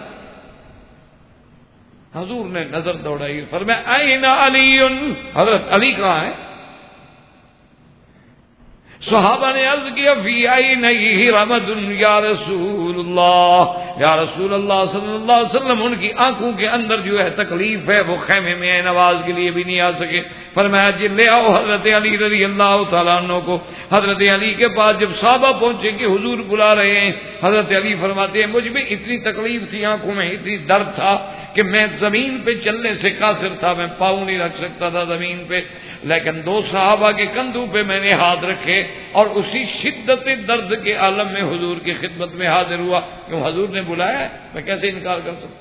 حضور نے نظر دوڑائی، فرمایا این علی، حضرت علی کہاں ہے؟ صحابہ نے عرض کیا فی عینیہ رمد یا رسول اللہ، یا رسول اللہ صلی اللہ علیہ وسلم، ان کی آنکھوں کے اندر جو ہے تکلیف ہے، وہ خیمے میں نماز کے لیے بھی نہیں آ سکے۔ فرمایا جی لے آؤ حضرت علی رضی اللہ تعالیٰ عنہ کو۔ حضرت علی کے پاس جب صحابہ پہنچے کہ حضور بلا رہے ہیں، حضرت علی فرماتے ہیں مجھ میں اتنی تکلیف تھی، آنکھوں میں اتنی درد تھا کہ میں زمین پہ چلنے سے قاصر تھا، میں پاؤں نہیں رکھ سکتا تھا زمین پہ، لیکن دو صحابہ کے کندھوں پہ میں نے ہاتھ رکھے اور اسی شدت درد کے عالم میں حضور کی خدمت میں حاضر ہوا۔ کیوں حضور نے بلایا ہے، میں کیسے انکار کر سکتا؟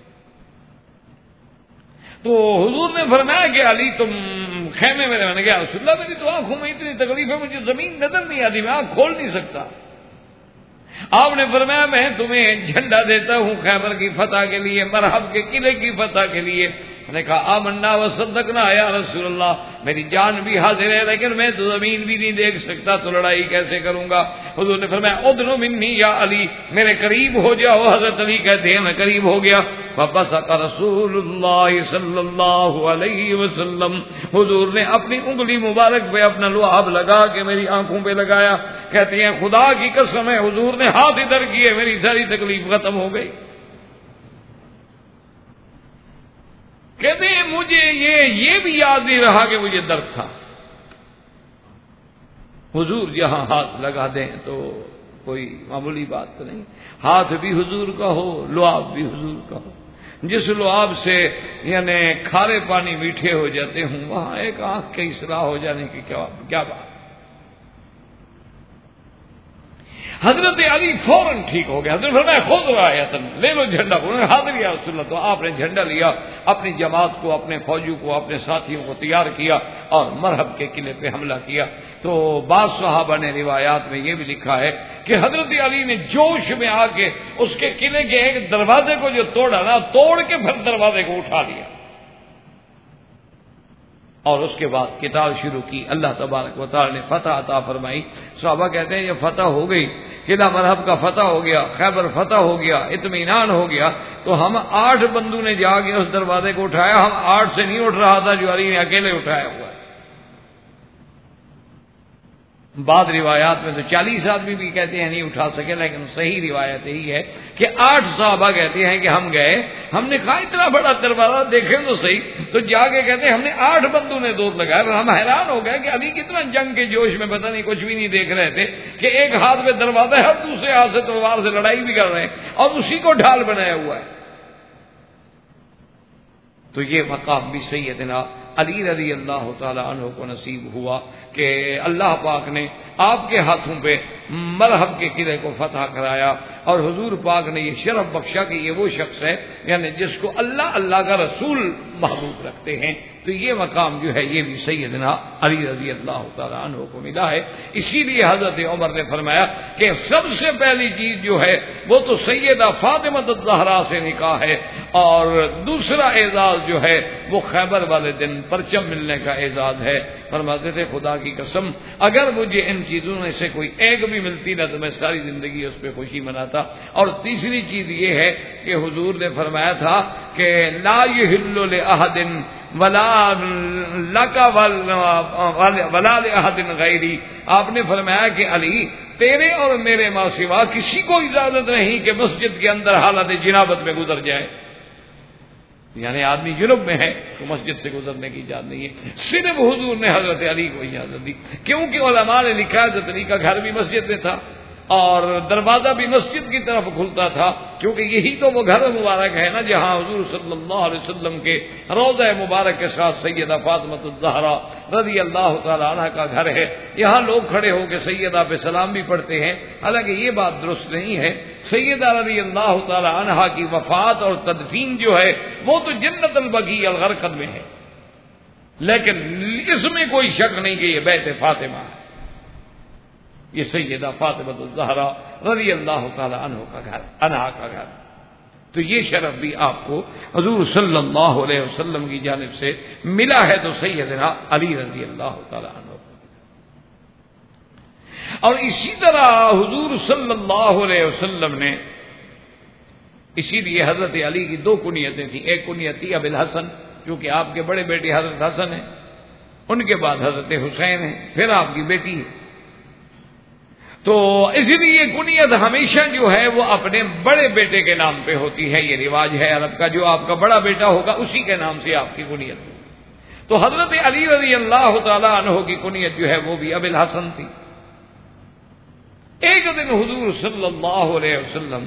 تو حضور نے فرمایا کہ علی تم خیمے میں رہنے گیا۔ رسول اللہ میری تو آنکھوں میں اتنی تکلیف ہے، مجھے زمین نظر نہیں آتی، میں آنکھ کھول نہیں سکتا۔ آپ نے فرمایا میں تمہیں جھنڈا دیتا ہوں خیبر کی فتح کے لیے، مرحب کے قلعے کی فتح کے لیے۔ میں نے کہا آمنا وصدقنا یا رسول اللہ، میری جان بھی حاضر ہے لیکن میں تو زمین بھی نہیں دیکھ سکتا، تو لڑائی کیسے کروں گا؟ حضور نے فرمایا ادنو منی یا علی، میرے قریب ہو جاؤ۔ حضرت علی کہتے ہیں میں قریب ہو گیا۔ فبصق رسول اللہ صلی اللہ علیہ وسلم، حضور نے اپنی انگلی مبارک پہ اپنا لعاب لگا کے میری آنکھوں پہ لگایا۔ کہتے ہیں خدا کی قسم ہے حضور نے ہاتھ ادھر کیے، میری ساری تکلیف ختم ہو گئی۔ کہتے ہیں مجھے یہ بھی یاد نہیں رہا کہ مجھے درد تھا۔ حضور جہاں ہاتھ لگا دیں تو کوئی معمولی بات تو نہیں، ہاتھ بھی حضور کا ہو، لعاب بھی حضور کا ہو۔ جس لعاب سے یعنی کھارے پانی میٹھے ہو جاتے ہوں، وہاں ایک آنکھ کی اصلاح ہو جانے کی کیا بات۔ حضرت علی فوراً ٹھیک ہو گیا۔ حضرت فرمایا خود رایتن، لے لو جھنڈا۔ انہوں نے حاضر یا رسول اللہ، تو آپ نے جھنڈا لیا، اپنی جماعت کو، اپنے فوجیوں کو، اپنے ساتھیوں کو تیار کیا اور مرحب کے قلعے پہ حملہ کیا۔ تو بعض صحابہ نے روایات میں یہ بھی لکھا ہے کہ حضرت علی نے جوش میں آ کے اس کے قلعے کے ایک دروازے کو جو توڑا نا، توڑ کے پھر دروازے کو اٹھا لیا اور اس کے بعد قتال شروع کی۔ اللہ تبارک و تعالی نے فتح عطا فرمائی۔ صحابہ کہتے ہیں یہ فتح ہو گئی، قلعہ مرحب کا فتح ہو گیا، خیبر فتح ہو گیا، اطمینان ہو گیا۔ تو ہم 8 بندوں نے جا کے اس دروازے کو اٹھایا، ہم 8 سے نہیں اٹھ رہا تھا جو علی نے اکیلے اٹھایا ہوا ہے۔ بعض روایات میں تو 40 آدمی بھی کہتے ہیں نہیں اٹھا سکے، لیکن صحیح روایت یہی ہے کہ 8 صحابہ کہتے ہیں کہ ہم گئے، ہم نے کہا اتنا بڑا دروازہ دیکھیں تو صحیح، تو جا کے کہتے ہیں ہم نے 8 بندوں نے دور لگایا، اور ہم حیران ہو گئے کہ ابھی کتنا جنگ کے جوش میں پتہ نہیں کچھ بھی نہیں دیکھ رہے تھے کہ ایک ہاتھ میں دروازہ ہے اور دوسرے ہاتھ سے تلوار سے لڑائی بھی کر رہے ہیں اور اسی کو ڈھال بنایا ہوا ہے۔ تو یہ مقام بھی سیدنا علی رضی اللہ تعالی عنہ کو نصیب ہوا کہ اللہ پاک نے آپ کے ہاتھوں پہ مرحب کے قلعے کو فتح کرایا، اور حضور پاک نے یہ شرف بخشا کہ یہ وہ شخص ہے یعنی جس کو اللہ کا رسول محبوب رکھتے ہیں۔ تو یہ مقام جو ہے یہ بھی سیدنا علی رضی اللہ تعالیٰ عنہ کو ملا ہے۔ اسی لیے حضرت عمر نے فرمایا کہ سب سے پہلی چیز جو ہے وہ تو سیدہ فاطمہ الزہرا سے نکاح ہے، اور دوسرا اعزاز جو ہے وہ خیبر والے دن پرچم ملنے کا اعزاز ہے۔ فرماتے تھے خدا کی قسم اگر مجھے ان چیزوں میں سے کوئی ایک بھی ملتی نہ تو میں ساری زندگی اس پہ خوشی مناتا۔ اور تیسری چیز یہ ہے کہ حضور نے فرمایا تھا کہ لا یحل لأحد ولا لک ولا لأحد غیری، آپ نے فرمایا کہ علی تیرے اور میرے ماں سوا کسی کو اجازت نہیں کہ مسجد کے اندر حالت جنابت میں گزر جائے، یعنی آدمی جنوب میں ہے تو مسجد سے گزرنے کی اجازت نہیں ہے۔ صرف حضور نے حضرت علی کو اجازت دی، کیونکہ علماء نے لکھا ہے حضرت علی کا گھر بھی مسجد میں تھا اور دروازہ بھی مسجد کی طرف کھلتا تھا، کیونکہ یہی تو وہ گھر مبارک ہے نا جہاں حضور صلی اللہ علیہ وسلم کے روضہ مبارک کے ساتھ سیدہ فاطمہ الزہرا رضی اللہ تعالی عنہا کا گھر ہے۔ یہاں لوگ کھڑے ہو کے سیدہ پہ سلام بھی پڑھتے ہیں، حالانکہ یہ بات درست نہیں ہے۔ سیدہ رضی اللہ تعالی عنہا کی وفات اور تدفین جو ہے وہ تو جنت البقیع الغرقد میں ہے، لیکن اس میں کوئی شک نہیں کہ یہ بیت فاطمہ ہے، یہ سیدہ فاطمہ الزہرا رضی اللہ تعالی عنہا کا گھر۔ تو یہ شرف بھی آپ کو حضور صلی اللہ علیہ وسلم کی جانب سے ملا ہے تو سیدنا علی رضی اللہ تعالی عنہ۔ اور اسی طرح حضور صلی اللہ علیہ وسلم نے، اسی لیے حضرت علی کی 2 کنیتیں تھیں، ایک کنیت تھی ابو الحسن جو کہ آپ کے بڑے بیٹے حضرت حسن ہیں، ان کے بعد حضرت حسین ہیں، پھر آپ کی بیٹی ہے۔ تو اس لیے کنیت ہمیشہ جو ہے وہ اپنے بڑے بیٹے کے نام پہ ہوتی ہے. یہ رواج ہے عرب کا, جو آپ کا بڑا بیٹا ہوگا اسی کے نام سے آپ کی کنیت ہوگی. تو حضرت علی رضی اللہ تعالی عنہ کی کنیت جو ہے وہ بھی ابو الحسن تھی. ایک دن حضور صلی اللہ علیہ وسلم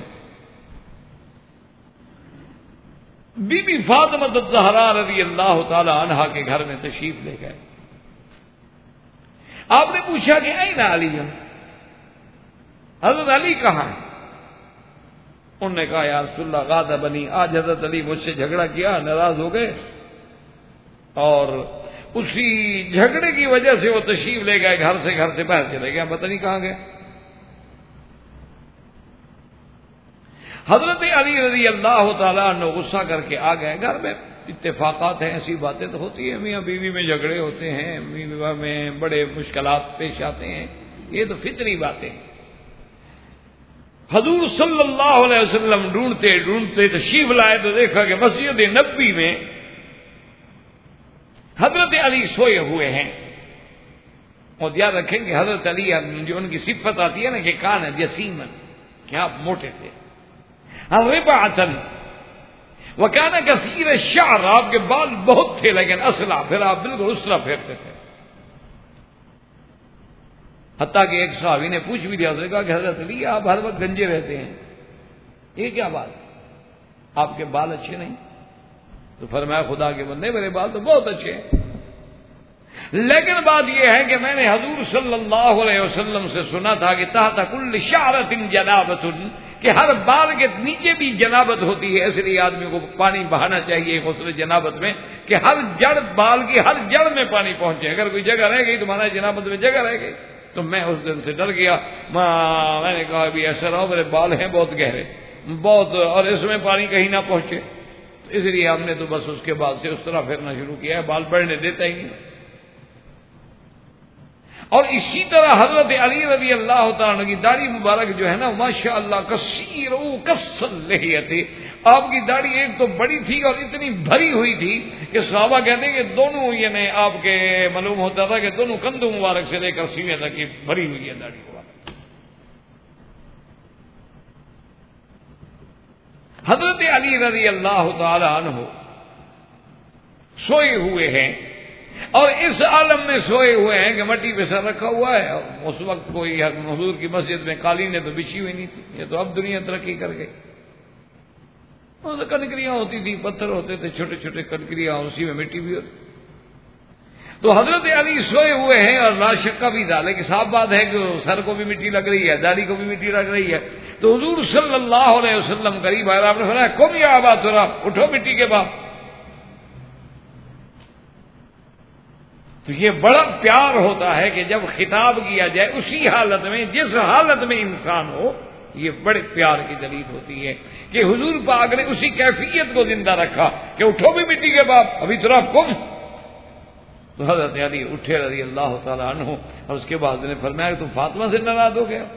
بی بی فاطمہ الزہرا رضی اللہ تعالی عنہا کے گھر میں تشریف لے گئے. آپ نے پوچھا کہ این علی, حضرت علی کہاں ہے؟ انہوں نے کہا یا رسول اللہ غاضبنی, آج حضرت علی مجھ سے جھگڑا کیا, ناراض ہو گئے, اور اسی جھگڑے کی وجہ سے وہ تشریف لے گئے, گھر سے باہر چلے گئے, پتہ نہیں کہاں گئے. حضرت علی رضی اللہ تعالیٰ عنہ غصہ کر کے آ گئے. گھر میں اتفاقات ہیں, ایسی باتیں تو ہوتی ہیں, میاں بیوی میں جھگڑے ہوتے ہیں, بیوی میں بڑے مشکلات پیش آتے ہیں, یہ تو فطری باتیں ہیں. حضور صلی اللہ علیہ وسلم ڈھونڈتے تشریف لائے تو دیکھا کہ مسجد نبوی میں حضرت علی سوئے ہوئے ہیں. اور یاد رکھیں کہ حضرت علی جو ان کی صفت آتی ہے نا کہ کان جسیمن, کہ آپ موٹے تھے, ربعتن وکان کثیر الشعر, آپ کے بال بہت تھے لیکن اصلا, پھر آپ بالکل اسلا پھیرتے تھے. حتیٰ کہ ایک صحابی نے پوچھ بھی دیا, کہا کہ حضرت علی آپ ہر وقت گنجے رہتے ہیں, یہ کیا بات, آپ کے بال اچھے نہیں؟ تو فرمایا خدا کے بندے میرے بال تو بہت اچھے ہیں, لیکن بات یہ ہے کہ میں نے حضور صلی اللہ علیہ وسلم سے سنا تھا کہ تحت کل شعرۃ جنابۃ, کہ ہر بال کے نیچے بھی جنابت ہوتی ہے, اس لیے آدمی کو پانی بہانا چاہیے غسل جنابت میں, کہ ہر جڑ, بال کی ہر جڑ میں پانی پہنچے. اگر کوئی جگہ رہ گئی تو مانا جنابت میں جگہ رہ گئی. تو میں اس دن سے ڈر گیا, میں نے کہا بھی ایسا رہو, میرے بال ہیں بہت گہرے, بہت, اور اس میں پانی کہیں نہ پہنچے. تو اس لیے ہم نے تو بس اس کے بعد سے اس طرح پھرنا شروع کیا ہے, بال بڑھنے دیتا ہی نہیں. اور اسی طرح حضرت علی رضی اللہ تعالیٰ کی داڑھی مبارک جو ہے نا, ماشاء اللہ کثیر کسل لحیتی, آپ کی داڑھی ایک تو بڑی تھی اور اتنی بھری ہوئی تھی کہ صحابہ کہتے ہیں کہ دونوں, یعنی آپ کے معلوم ہوتا تھا کہ دونوں کندھوں مبارک سے لے کر سینے تک کی بھری ہوئی ہے داڑھی مبارک. حضرت علی رضی اللہ تعالی عنہ سوئے ہوئے ہیں, اور اس عالم میں سوئے ہوئے ہیں کہ مٹی پہ سر رکھا ہوا ہے. اس وقت کوئی حضور کی مسجد میں قالینیں تو بچھی ہوئی نہیں تھی, یہ تو اب دنیا ترقی کر گئی. کنکریاں ہوتی تھی, پتھر ہوتے تھے چھوٹے چھوٹے کنکریاں, اسی میں مٹی بھی ہوتی. تو حضرت علی سوئے ہوئے ہیں, اور لا شک بھی ڈالے کہ صاف بات ہے کہ سر کو بھی مٹی لگ رہی ہے, داڑھی کو بھی مٹی لگ رہی ہے. تو حضور صلی اللہ علیہ وسلم قریب آئے, آپ نے فرمایا قم یا ابا تراب, اٹھو مٹی کے باپ. تو یہ بڑا پیار ہوتا ہے کہ جب خطاب کیا جائے اسی حالت میں, جس حالت میں انسان ہو, یہ بڑے پیار کی دلیل ہوتی ہے کہ حضور پاک نے اسی کیفیت کو زندہ رکھا کہ اٹھو بھی مٹی کے باپ, ابھی تراب قم. تو حضرت علی اٹھے رضی اللہ تعالیٰ عنہ, اور اس کے بعد نے فرمایا کہ تم فاطمہ سے ناراض ہو گیا.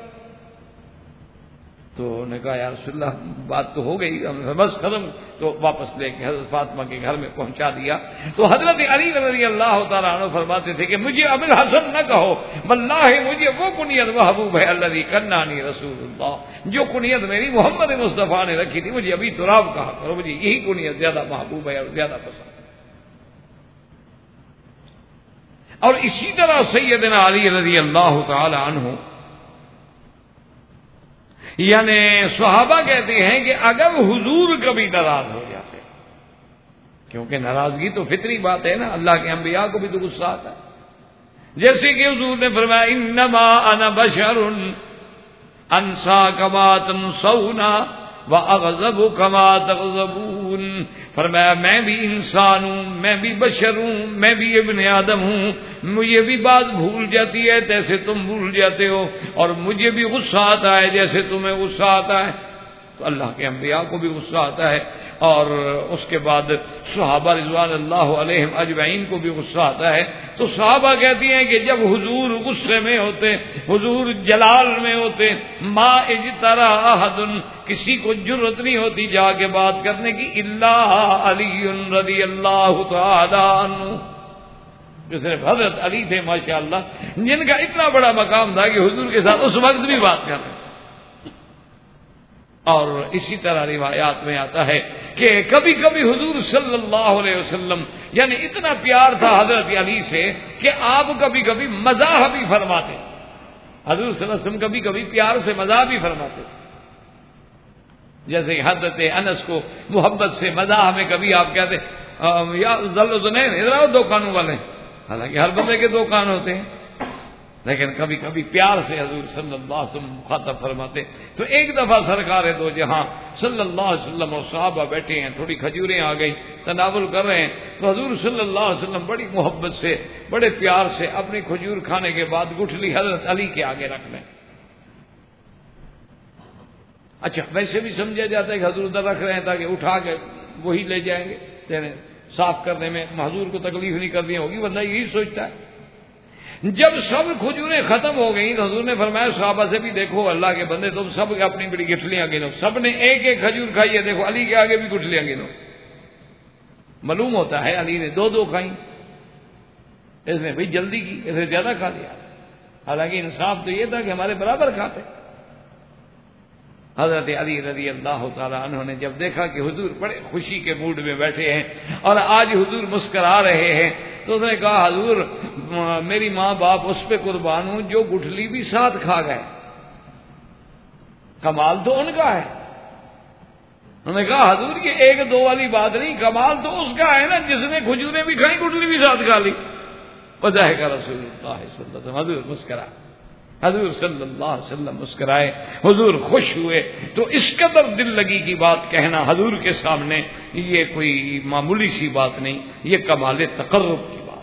تو انہوں نے کہا یا رسول اللہ بات تو ہو گئی, بس ختم. تو واپس لے کے حضرت فاطمہ کے گھر میں پہنچا دیا. تو حضرت علی رضی اللہ تعالیٰ عنہ فرماتے تھے کہ مجھے ابو الحسن نہ کہو, واللہ مجھے وہ کنیت محبوب ہے الذی کنانی رسول اللہ, جو کنیت میری محمد مصطفیٰ نے رکھی تھی, مجھے ابھی تراب کہا کرو, مجھے یہی کنیت زیادہ محبوب ہے اور زیادہ پسند. اور اسی طرح سیدنا علی رضی اللہ تعالی عنہ, یعنی صحابہ کہتے ہیں کہ اگر حضور کبھی ناراض ہو جاتے, کیونکہ ناراضگی تو فطری بات ہے نا, اللہ کے انبیاء کو بھی تو غصہ آتا ہے. جیسے کہ حضور نے فرمایا انما انا بشر انسا کما تنسونا واغضب کما تغضبون. فرمایا میں بھی انسان ہوں, میں بھی بشر ہوں, میں بھی ابن آدم ہوں, مجھے بھی بات بھول جاتی ہے جیسے تم بھول جاتے ہو, اور مجھے بھی غصہ آتا ہے جیسے تمہیں غصہ آتا ہے. تو اللہ کے انبیاء کو بھی غصہ آتا ہے, اور اس کے بعد صحابہ رضوان اللہ علیہم اجمعین کو بھی غصہ آتا ہے. تو صحابہ کہتی ہیں کہ جب حضور غصے میں ہوتے, حضور جلال میں ہوتے, ما اجترا احد, کسی کو جرأت نہیں ہوتی جا کے بات کرنے کی, الا علی رضی اللہ تعالی عنہ, جو صرف حضرت علی تھے ماشاءاللہ، جن کا اتنا بڑا مقام تھا کہ حضور کے ساتھ اس وقت بھی بات کر رہے ہیں۔ اور اسی طرح روایات میں آتا ہے کہ کبھی کبھی حضور صلی اللہ علیہ وسلم یعنی اتنا پیار تھا حضرت علی سے کہ آپ کبھی کبھی مزاح بھی فرماتے، حضور صلی اللہ علیہ وسلم کبھی کبھی پیار سے مزاح بھی فرماتے، جیسے حضرت انس کو محبت سے مزاح میں کبھی آپ کہتے یا ذلذنین ادھر آؤ دو کانوں والے، حالانکہ ہر بندے کے دو کان ہوتے ہیں، لیکن کبھی کبھی پیار سے حضور صلی اللہ علیہ وسلم مخاطب فرماتے۔ تو ایک دفعہ سرکار دو جہاں صلی اللہ علیہ وسلم اور صحابہ بیٹھے ہیں، تھوڑی کھجوریں آ گئی، تناول کر رہے ہیں، تو حضور صلی اللہ علیہ وسلم بڑی محبت سے بڑے پیار سے اپنی کھجور کھانے کے بعد گٹھلی حضرت علی کے آگے رکھ لیں۔ اچھا ویسے بھی سمجھا جاتا ہے کہ حضور ادھر رکھ رہے ہیں تاکہ اٹھا کے وہی لے جائیں گے، صاف کرنے میں حضور کو تکلیف نہیں کرنی ہوگی، بندہ یہی سوچتا ہے۔ جب سب کھجوریں ختم ہو گئیں تو حضور نے فرمایا صحابہ سے بھی دیکھو اللہ کے بندے تم سب اپنی بڑی گٹھلیاں گنو، سب نے ایک ایک کھجور کھائی ہے، دیکھو علی کے آگے بھی گٹھلیاں گنو۔ معلوم ہوتا ہے علی نے دو دو کھائیں، اس نے بھائی جلدی کی، اس نے زیادہ کھا لیا، حالانکہ انصاف تو یہ تھا کہ ہمارے برابر کھاتے۔ حضرت علی رضی اللہ تعالیٰ عنہ نے جب دیکھا کہ حضور بڑے خوشی کے موڈ میں بیٹھے ہیں اور آج حضور مسکرا رہے ہیں، تو اس نے کہا حضور میری ماں باپ اس پہ قربان ہوں جو گٹھلی بھی ساتھ کھا گئے، کمال تو ان کا ہے۔ انہوں نے کہا حضور یہ ایک دو والی بات نہیں، کمال تو اس کا ہے نا جس نے کھجوریں بھی کھائیں گٹھلی بھی ساتھ کھا لی۔ وضاحک رسول اللہ صلی اللہ علیہ وسلم، حضور مسکرا، حضور صلی اللہ علیہ وسلم مسکرائے، حضور خوش ہوئے۔ تو اس قدر دل لگی کی بات کہنا حضور کے سامنے یہ کوئی معمولی سی بات نہیں، یہ کمال تقرب کی بات ہے۔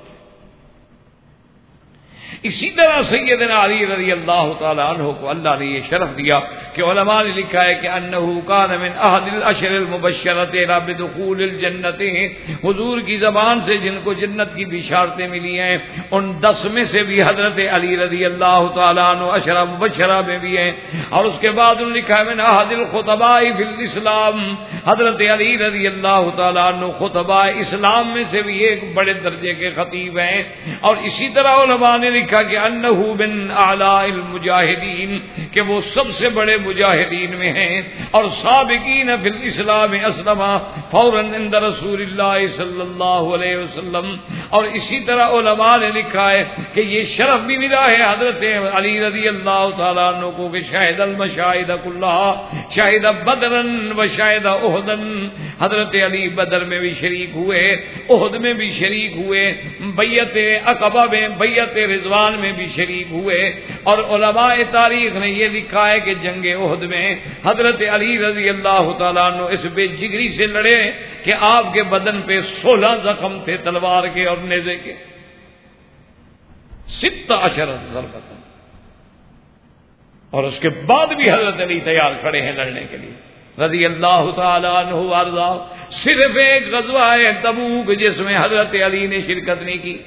اسی طرح سیدنا علی رضی اللہ تعالی عنہ کو اللہ نے یہ شرف دیا کہ علماء نے لکھا ہے کہ انہ کان من احد العشر المبشرۃ بدخول الجنۃ، حضور کی زبان سے جن کو جنت کی بشارتیں ملی ہیں ان 10 میں سے بھی حضرت علی رضی اللہ تعالی عنہ عشرہ مبشرہ میں بھی ہیں۔ اور اس کے بعد انہوں نے لکھا ہے من احد الخطباء فی الاسلام، حضرت علی رضی اللہ تعالی عنہ خطباء اسلام میں سے بھی ایک بڑے درجے کے خطیب ہیں۔ اور اسی طرح علماء نے لکھا کہ انہو من اعلیٰ المجاہدین، کہ وہ سب سے بڑے مجاہدین میں ہیں۔ اور سابقین فی الاسلام اسلم فوراً عند رسول اللہ صلی اللہ علیہ وسلم۔ اور اسی طرح علماء نے لکھا ہے کہ یہ شرف بھی ملا ہے حضرت علی رضی اللہ تعالیٰ عنہ کو کہ شاہد المشاہد کلہا، شاہد بدرا و شاہد احدا، حضرت علی بدر میں بھی شریک ہوئے، احد میں بھی شریک ہوئے، بیعت عقبہ میں، بیعت رضوان میں بھی شریک ہوئے۔ اور علماء تاریخ نے یہ لکھا ہے کہ جنگ احد میں حضرت علی رضی اللہ تعالیٰ عنہ اس بے جگری سے لڑے کہ آپ کے بدن پہ 16 زخم تھے تلوار کے اور نیزے کے، 16 ضربۃ، اور اس کے بعد بھی حضرت علی تیار کھڑے ہیں لڑنے کے لیے رضی اللہ تعالیٰ عنہ وارضاہ۔ صرف ایک غزوہ ہے تبوک جس میں حضرت علی نے شرکت نہیں کی،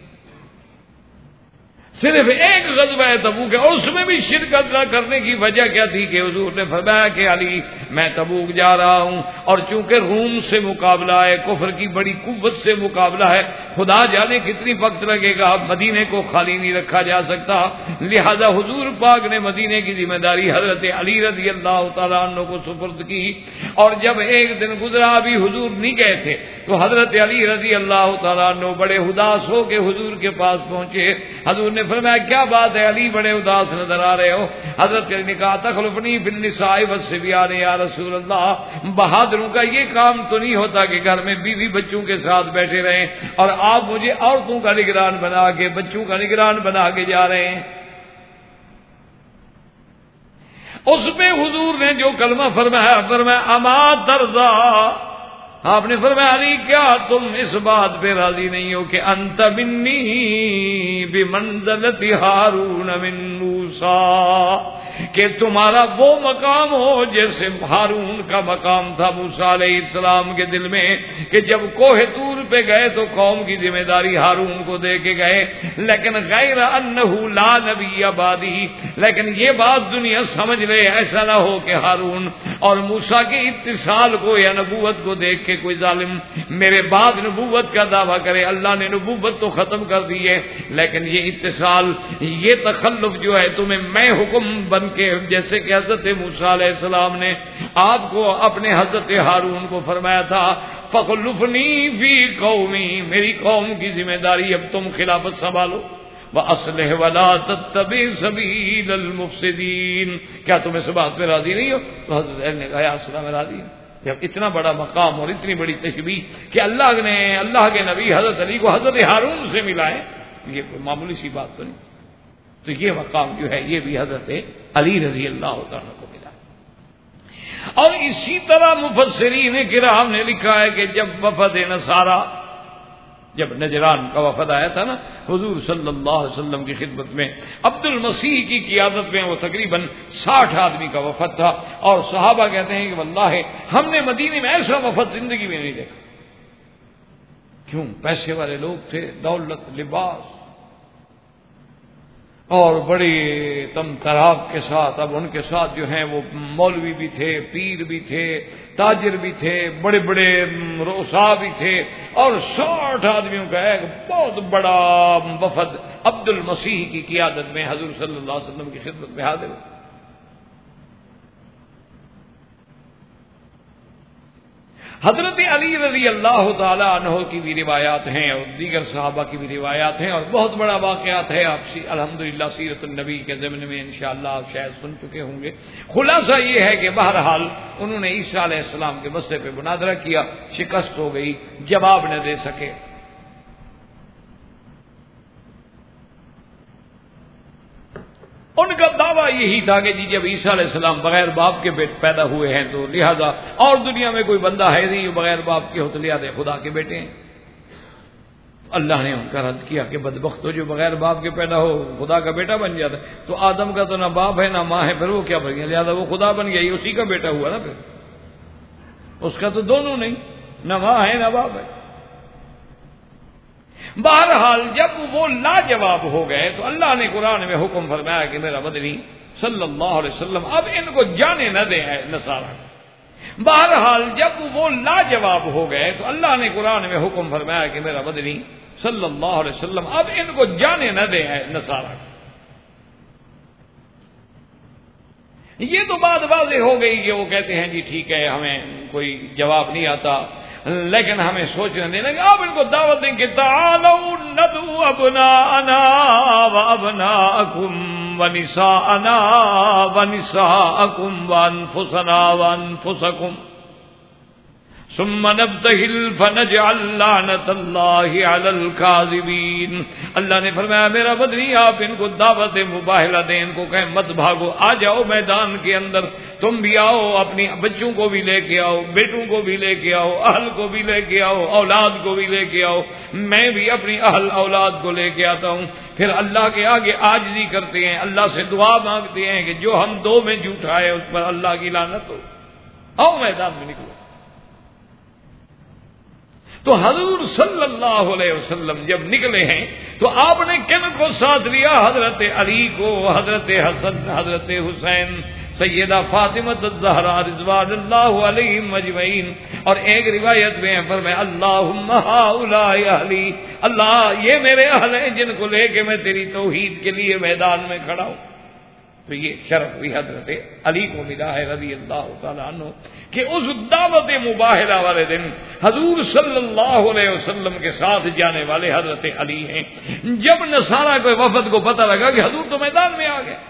صرف ایک غزوہ تبوک ہے، اور اس میں بھی شرکت نہ کرنے کی وجہ کیا تھی کہ حضور نے فرمایا کہ علی میں تبوک جا رہا ہوں، اور چونکہ روم سے مقابلہ ہے، کفر کی بڑی قوت سے مقابلہ ہے، خدا جانے کتنی وقت لگے گا، مدینے کو خالی نہیں رکھا جا سکتا، لہذا حضور پاک نے مدینے کی ذمہ داری حضرت علی رضی اللہ تعالیٰ عنہ کو سپرد کی۔ اور جب ایک دن گزرا ابھی حضور نہیں گئے تھے تو حضرت علی رضی اللہ تعالیٰ عنہ بڑے اداس ہو کے حضور کے پاس پہنچے۔ حضور نے فرمایا کیا بات ہے علی بڑے اداس نظر آ رہے ہو؟ حضرت علی نے کہا تخلفنی فی النساء والصبیان یا رسول اللہ، بہادروں کا یہ کام تو نہیں ہوتا کہ گھر میں بیوی بچوں کے ساتھ بیٹھے رہیں، اور آپ مجھے عورتوں کا نگران بنا کے، بچوں کا نگران بنا کے جا رہے ہیں۔ اس پہ حضور نے جو کلمہ فرمایا، فرمایا اما ترضا، آپ نے فرمایا علی کیا تم اس بات پہ راضی نہیں ہو کہ انت منی بمنزلت ہارون من موسیٰ، کہ تمہارا وہ مقام ہو جیسے ہارون کا مقام تھا موسیٰ علیہ السلام کے دل میں، کہ جب کوہ طور پہ گئے تو قوم کی ذمہ داری ہارون کو دے کے گئے، لیکن غیر انہ لا نبی بعدی، لیکن یہ بات دنیا سمجھ لے ایسا نہ ہو کہ ہارون اور موسیٰ کے اتصال کو یا نبوت کو دیکھ کے کوئی ظالم میرے بعد نبوت کا دعویٰ کرے۔ اللہ نے نبوت تو ختم کر دی ہے، لیکن یہ اتصال، یہ تخلف جو ہے تمہیں میں حکم بن کے، جیسے کہ حضرت موسیٰ علیہ السلام نے آپ کو اپنے حضرت ہارون کو فرمایا تھا فخلفنی فی قومی، میری قوم کی ذمہ داری اب تم خلافت سنبھالو، وَأَصْلِحْ وَلَا تَتَّبِعْ سَبِيلَ الْمُفْسِدِينَ۔ کیا تم اس بات پہ راضی نہیں ہو؟ تو حضرت نے کہا یا السلام راضی ہے۔ جب اتنا بڑا مقام اور اتنی بڑی تشبیہ کہ اللہ نے اللہ کے نبی حضرت علی کو حضرت ہارون سے ملا ہے، یہ کوئی معمولی سی بات تو نہیں۔ تو یہ مقام جو ہے یہ بھی حضرت علی رضی اللہ تعالیٰ کو ملا۔ اور اسی طرح مفسرین کرام نے لکھا ہے کہ جب وفد نصارہ، جب نجران کا وفد آیا تھا نا حضور صلی اللہ علیہ وسلم کی خدمت میں، عبد المسیح کی قیادت میں وہ تقریباً 60 آدمی کا وفد تھا، اور صحابہ کہتے ہیں کہ واللہ ہم نے مدینے میں ایسا وفد زندگی میں نہیں دیکھا۔ کیوں؟ پیسے والے لوگ تھے، دولت، لباس، اور بڑی تم تراغ کے ساتھ۔ اب ان کے ساتھ جو ہیں وہ مولوی بھی تھے، پیر بھی تھے، تاجر بھی تھے، بڑے بڑے رؤساء بھی تھے، اور 60 آدمیوں کا ایک بہت بڑا وفد عبد المسیح کی قیادت میں حضور صلی اللہ علیہ وسلم کی خدمت میں حاضر ہو۔ حضرت علی رضی اللہ تعالی عنہ کی بھی روایات ہیں اور دیگر صحابہ کی بھی روایات ہیں، اور بہت بڑا واقعات ہے۔ آپ الحمدللہ سیرت النبی کے ضمن میں انشاءاللہ آپ شاید سن چکے ہوں گے۔ خلاصہ یہ ہے کہ بہرحال انہوں نے عیسیٰ علیہ السلام کے مسئلے پہ مناظرہ کیا، شکست ہو گئی، جواب نہ دے سکے۔ ان کا دعویٰ یہی تھا کہ جی جب عیسیٰ علیہ السلام بغیر باپ کے پیدا ہوئے ہیں تو لہذا اور دنیا میں کوئی بندہ ہے نہیں جو بغیر باپ کے ہو، تو لہذا خدا کے بیٹے ہیں۔ اللہ نے ان کا رد کیا کہ بدبخت ہو جو بغیر باپ کے پیدا ہو خدا کا بیٹا بن جاتا ہے۔ تو آدم کا تو نہ باپ ہے نہ ماں ہے، پھر وہ کیا بن گیا؟ لہذا وہ خدا بن گیا، یہ اسی کا بیٹا ہوا نا، پھر اس کا تو دونوں نہیں، نہ ماں ہے نہ باپ ہے۔ بہرحال جب وہ لاجواب ہو گئے تو اللہ نے قرآن میں حکم فرمایا کہ میرا مدنی صلی اللہ علیہ وسلم اب ان کو جانے نہ دیں نصارہ۔ بہرحال جب وہ لاجواب ہو گئے تو اللہ نے قرآن میں حکم فرمایا کہ میرا مدنی صلی اللہ علیہ وسلم اب ان کو جانے نہ دیں نصارہ۔ یہ تو بات واضح ہو گئی کہ وہ کہتے ہیں جی ٹھیک ہے ہمیں کوئی جواب نہیں آتا، لیکن ہمیں سوچنے دینا کہ آپ ان کو دعوت دیں کہ تعالوا ندعو ابناءنا وابناءکم ونساءنا ونساءکم وانفسنا وانفسکم ثم نبتہل فنجعل لعنت اللہ علی الکاذبین۔ اللہ نے فرمایا میرا بدنی آپ ان کو دعوت مباہلہ دیں، ان کو کہیں مت بھاگو، آ جاؤ میدان کے اندر، تم بھی آؤ، اپنی بچوں کو بھی لے کے آؤ، بیٹوں کو بھی لے کے آؤ، اہل کو بھی لے کے آؤ، اولاد کو بھی لے کے آؤ، میں بھی اپنی اہل اولاد کو لے کے آتا ہوں۔ پھر اللہ کے آگے عاجزی کرتے ہیں، اللہ سے دعا مانگتے ہیں کہ جو ہم دو میں جھوٹا ہے اس پر اللہ کی لعنت ہو، آؤ میدان میں نکلو۔ تو حضور صلی اللہ علیہ وسلم جب نکلے ہیں تو آپ نے کن کو ساتھ لیا؟ حضرت علی کو، حضرت حسن، حضرت حسین، سیدہ فاطمہ الزہرا رضوان اللہ علیہم اجمعین۔ اور ایک روایت میں فرمایا اللہم ہؤلاء اہلی، اللہ یہ میرے اہل ہیں جن کو لے کے میں تیری توحید کے لیے میدان میں کھڑا ہوں۔ تو یہ شرف بھی حضرت علی کو ملا ہے رضی اللہ تعالیٰ عنہ کہ اس دعوت مباہلہ والے دن حضور صلی اللہ علیہ وسلم کے ساتھ جانے والے حضرت علی ہیں۔ جب نصارہ کے وفد کو پتہ لگا کہ حضور تو میدان میں آ گئے،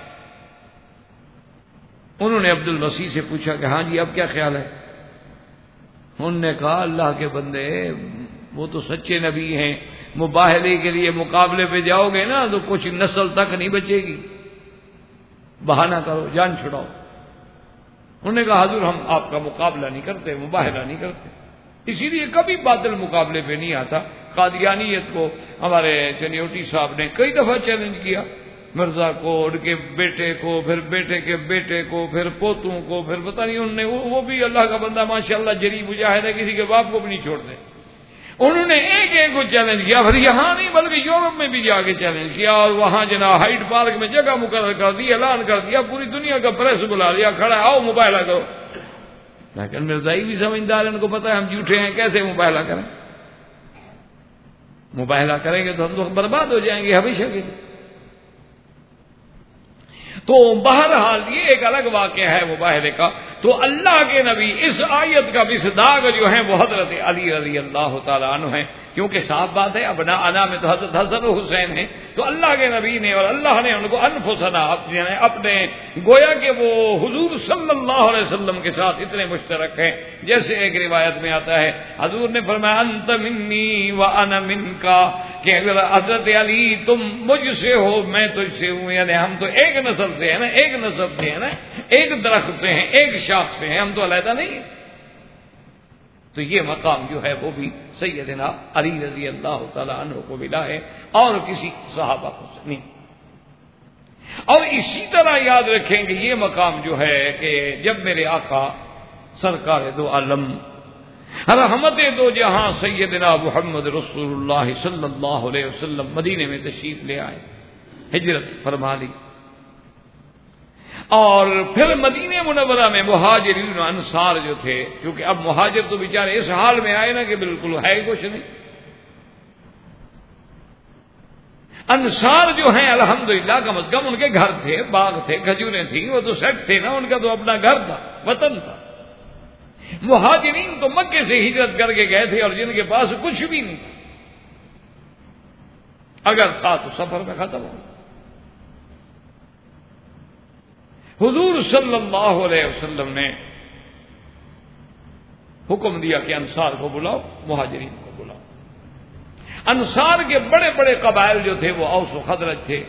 انہوں نے عبد المسیح سے پوچھا کہ ہاں جی اب کیا خیال ہے؟ انہوں نے کہا اللہ کے بندے وہ تو سچے نبی ہیں، مباہلے کے لیے مقابلے پہ جاؤ گے نا تو کچھ نسل تک نہیں بچے گی، بہانہ کرو، جان چھڑاؤ۔ انہوں نے کہا حضور ہم آپ کا مقابلہ نہیں کرتے، مباہلہ نہیں کرتے، اسی لیے کبھی باطل مقابلے پہ نہیں آتا۔ قادیانیت کو ہمارے چنیوٹی صاحب نے کئی دفعہ چیلنج کیا، مرزا کو، ان کے بیٹے کو، پھر بیٹے کے بیٹے کو، پھر پوتوں کو، پھر پتہ نہیں انہوں نے وہ بھی اللہ کا بندہ ماشاءاللہ جری مجاہد ہے، کسی کے باپ کو بھی نہیں چھوڑتے۔ انہوں نے ایک ایک کو چیلنج کیا، پھر یہاں نہیں بلکہ یورپ میں بھی جا کے چیلنج کیا، اور وہاں جناب ہائیڈ پارک میں جگہ مقرر کر دی، اعلان کر دیا، پوری دنیا کا پریس بلا لیا، کھڑا آؤ مباہلہ کرو۔ لیکن مرزائی بھی سمجھدار ہے، ان کو پتا ہے ہم جھوٹے ہیں، کیسے مباہلہ کریں؟ مباہلہ کریں گے تو ہم تو برباد ہو جائیں گے ہمیشہ کے لیے۔ تو بہرحال یہ ایک الگ واقعہ ہے مباہلے کا۔ تو اللہ کے نبی اس آیت کا مصداق جو ہیں وہ حضرت علی رضی اللہ تعالیٰ عنہ ہیں، کیونکہ صاف بات ہے ابنا انا میں تو حضرت حسن و حسین ہیں، تو اللہ کے نبی نے اور اللہ نے ان کو انفسنا اپنے گویا کہ وہ حضور صلی اللہ علیہ وسلم کے ساتھ اتنے مشترک ہیں، جیسے ایک روایت میں آتا ہے حضور نے فرمایا انت منی و انا منکا، کہ اگر حضرت علی تم مجھ سے ہو میں تجھ سے ہوں، یعنی ہم تو ایک نسل سے ہیں نا، ایک نسب سے ہیں نا، ایک درخت سے ہیں، ایک شاخ سے ہیں، ہم تو علیحدہ نہیں ہیں۔ تو یہ مقام جو ہے وہ بھی سیدنا علی رضی اللہ تعالی عنہ کو ملا ہے اور کسی صحابہ کو نہیں۔ اور اسی طرح یاد رکھیں کہ یہ مقام جو ہے کہ جب میرے آقا سرکار دو عالم رحمت دو جہاں سیدنا محمد رسول اللہ صلی اللہ علیہ وسلم مدینے میں تشریف لے آئے، ہجرت فرما لی، اور پھر مدینہ منورہ میں مہاجرین و انصار جو تھے، کیونکہ اب مہاجر تو بیچارے اس حال میں آئے نا کہ بالکل ہے کچھ نہیں، انصار جو ہیں الحمدللہ کم از کم ان کے گھر تھے، باغ تھے، کھجوریں تھیں، وہ تو سیٹ تھے نا، ان کا تو اپنا گھر تھا، وطن تھا۔ مہاجرین تو مکے سے ہجرت کر کے گئے تھے اور جن کے پاس کچھ بھی نہیں تھا، اگر تھا تو سفر میں ختم ہو۔ حضور صلی اللہ علیہ وسلم نے حکم دیا کہ انصار کو بلاؤ، مہاجرین کو بلاؤ۔ انصار کے بڑے بڑے قبائل جو تھے وہ اوس و خزرج تھے۔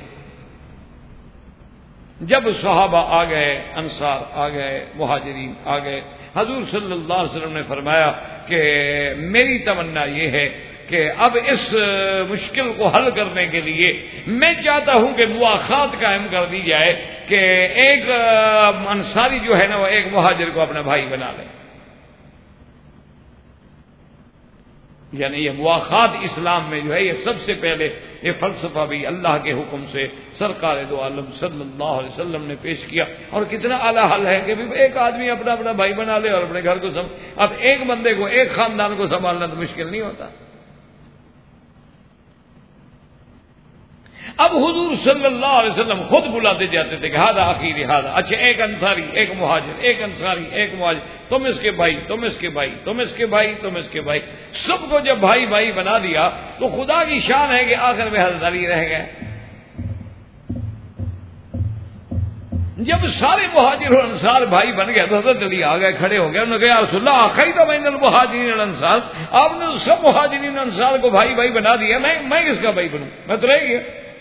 جب صحابہ آ گئے، انصار آ گئے، مہاجرین آ گئے، حضور صلی اللہ علیہ وسلم نے فرمایا کہ میری تمنا یہ ہے کہ اب اس مشکل کو حل کرنے کے لیے میں چاہتا ہوں کہ مواخات قائم کر دی جائے کہ ایک انصاری جو ہے نا وہ ایک مہاجر کو اپنا بھائی بنا لے۔ یعنی یہ مواخات اسلام میں جو ہے یہ سب سے پہلے یہ فلسفہ بھی اللہ کے حکم سے سرکار دو عالم صلی اللہ علیہ وسلم نے پیش کیا، اور کتنا اعلیٰ حل ہے کہ ایک آدمی اپنا اپنا بھائی بنا لے اور اپنے گھر کو اب ایک بندے کو ایک خاندان کو سنبھالنا تو مشکل نہیں ہوتا۔ اب حضور صلی اللہ علیہ وسلم خود بلاتے جاتے تھے کہ ہادہ عقیدی ہادہ، اچھا ایک انصاری ایک مہاجر، ایک انصاری ایک مہاجر، تم اس کے بھائی، تم اس کے بھائی، تم اس کے بھائی، تم اس کے بھائی، سب کو جب بھائی بھائی بنا دیا تو خدا کی شان ہے کہ آخر میں حضرت علی رہ گئے۔ جب سارے مہاجر اور انصار بھائی بن گئے تو حضرت علی آ گئے، کھڑے ہو گئے، انہوں نے کہا یا رسول اللہ خیر بین المہاجرین والانصار، آپ نے سب مہاجرین انصار کو بھائی بھائی بنا دیا، میں کس کا بھائی بنوں، میں تو رہ گیا۔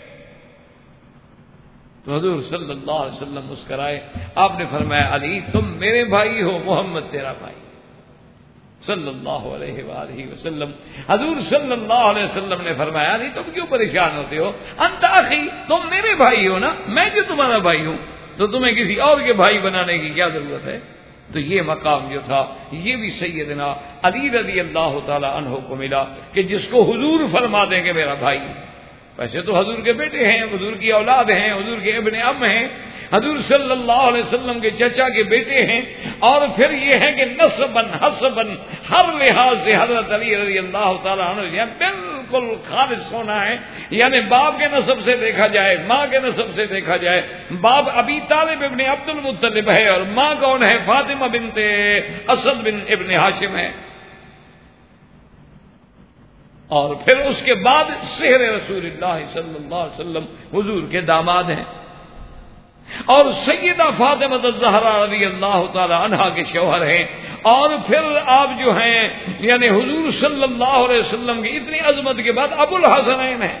تو حضور صلی اللہ علیہ وسلم مسکرائے، آپ نے فرمایا علی تم میرے بھائی ہو، محمد تیرا بھائی صلی اللہ علیہ وآلہ وسلم۔ حضور صلی اللہ علیہ وسلم نے فرمایا علی تم کیوں پریشان ہوتے ہو، انت اخی تم میرے بھائی ہو نا، میں جو تمہارا بھائی ہوں تو تمہیں کسی اور کے بھائی بنانے کی کیا ضرورت ہے۔ تو یہ مقام جو تھا یہ بھی سیدنا علی رضی اللہ تعالی عنہ کو ملا کہ جس کو حضور فرما دیں کہ میرا بھائی، ویسے تو حضور کے بیٹے ہیں، حضور کی اولاد ہیں، حضور کے ابن ام ہیں، حضور صلی اللہ علیہ وسلم کے چچا کے بیٹے ہیں، اور پھر یہ ہے کہ نسباً حسباً ہر لحاظ سے حضرت علی رضی اللہ تعالیٰ عنہ بالکل خالص ہونا ہے۔ یعنی باپ کے نسب سے دیکھا جائے، ماں کے نسب سے دیکھا جائے، باپ ابی طالب ابن عبد المطلب ہے اور ماں کون ہے، فاطمہ بنت اسد بن ابن ہاشم ہے، اور پھر اس کے بعد سحر رسول اللہ صلی اللہ علیہ وسلم حضور کے داماد ہیں، اور سیدہ فاطمہ الزہرا رضی اللہ تعالی عنہا کے شوہر ہیں، اور پھر آپ جو ہیں یعنی حضور صلی اللہ علیہ وسلم کی اتنی عظمت کے بعد ابو الحسنین ہیں،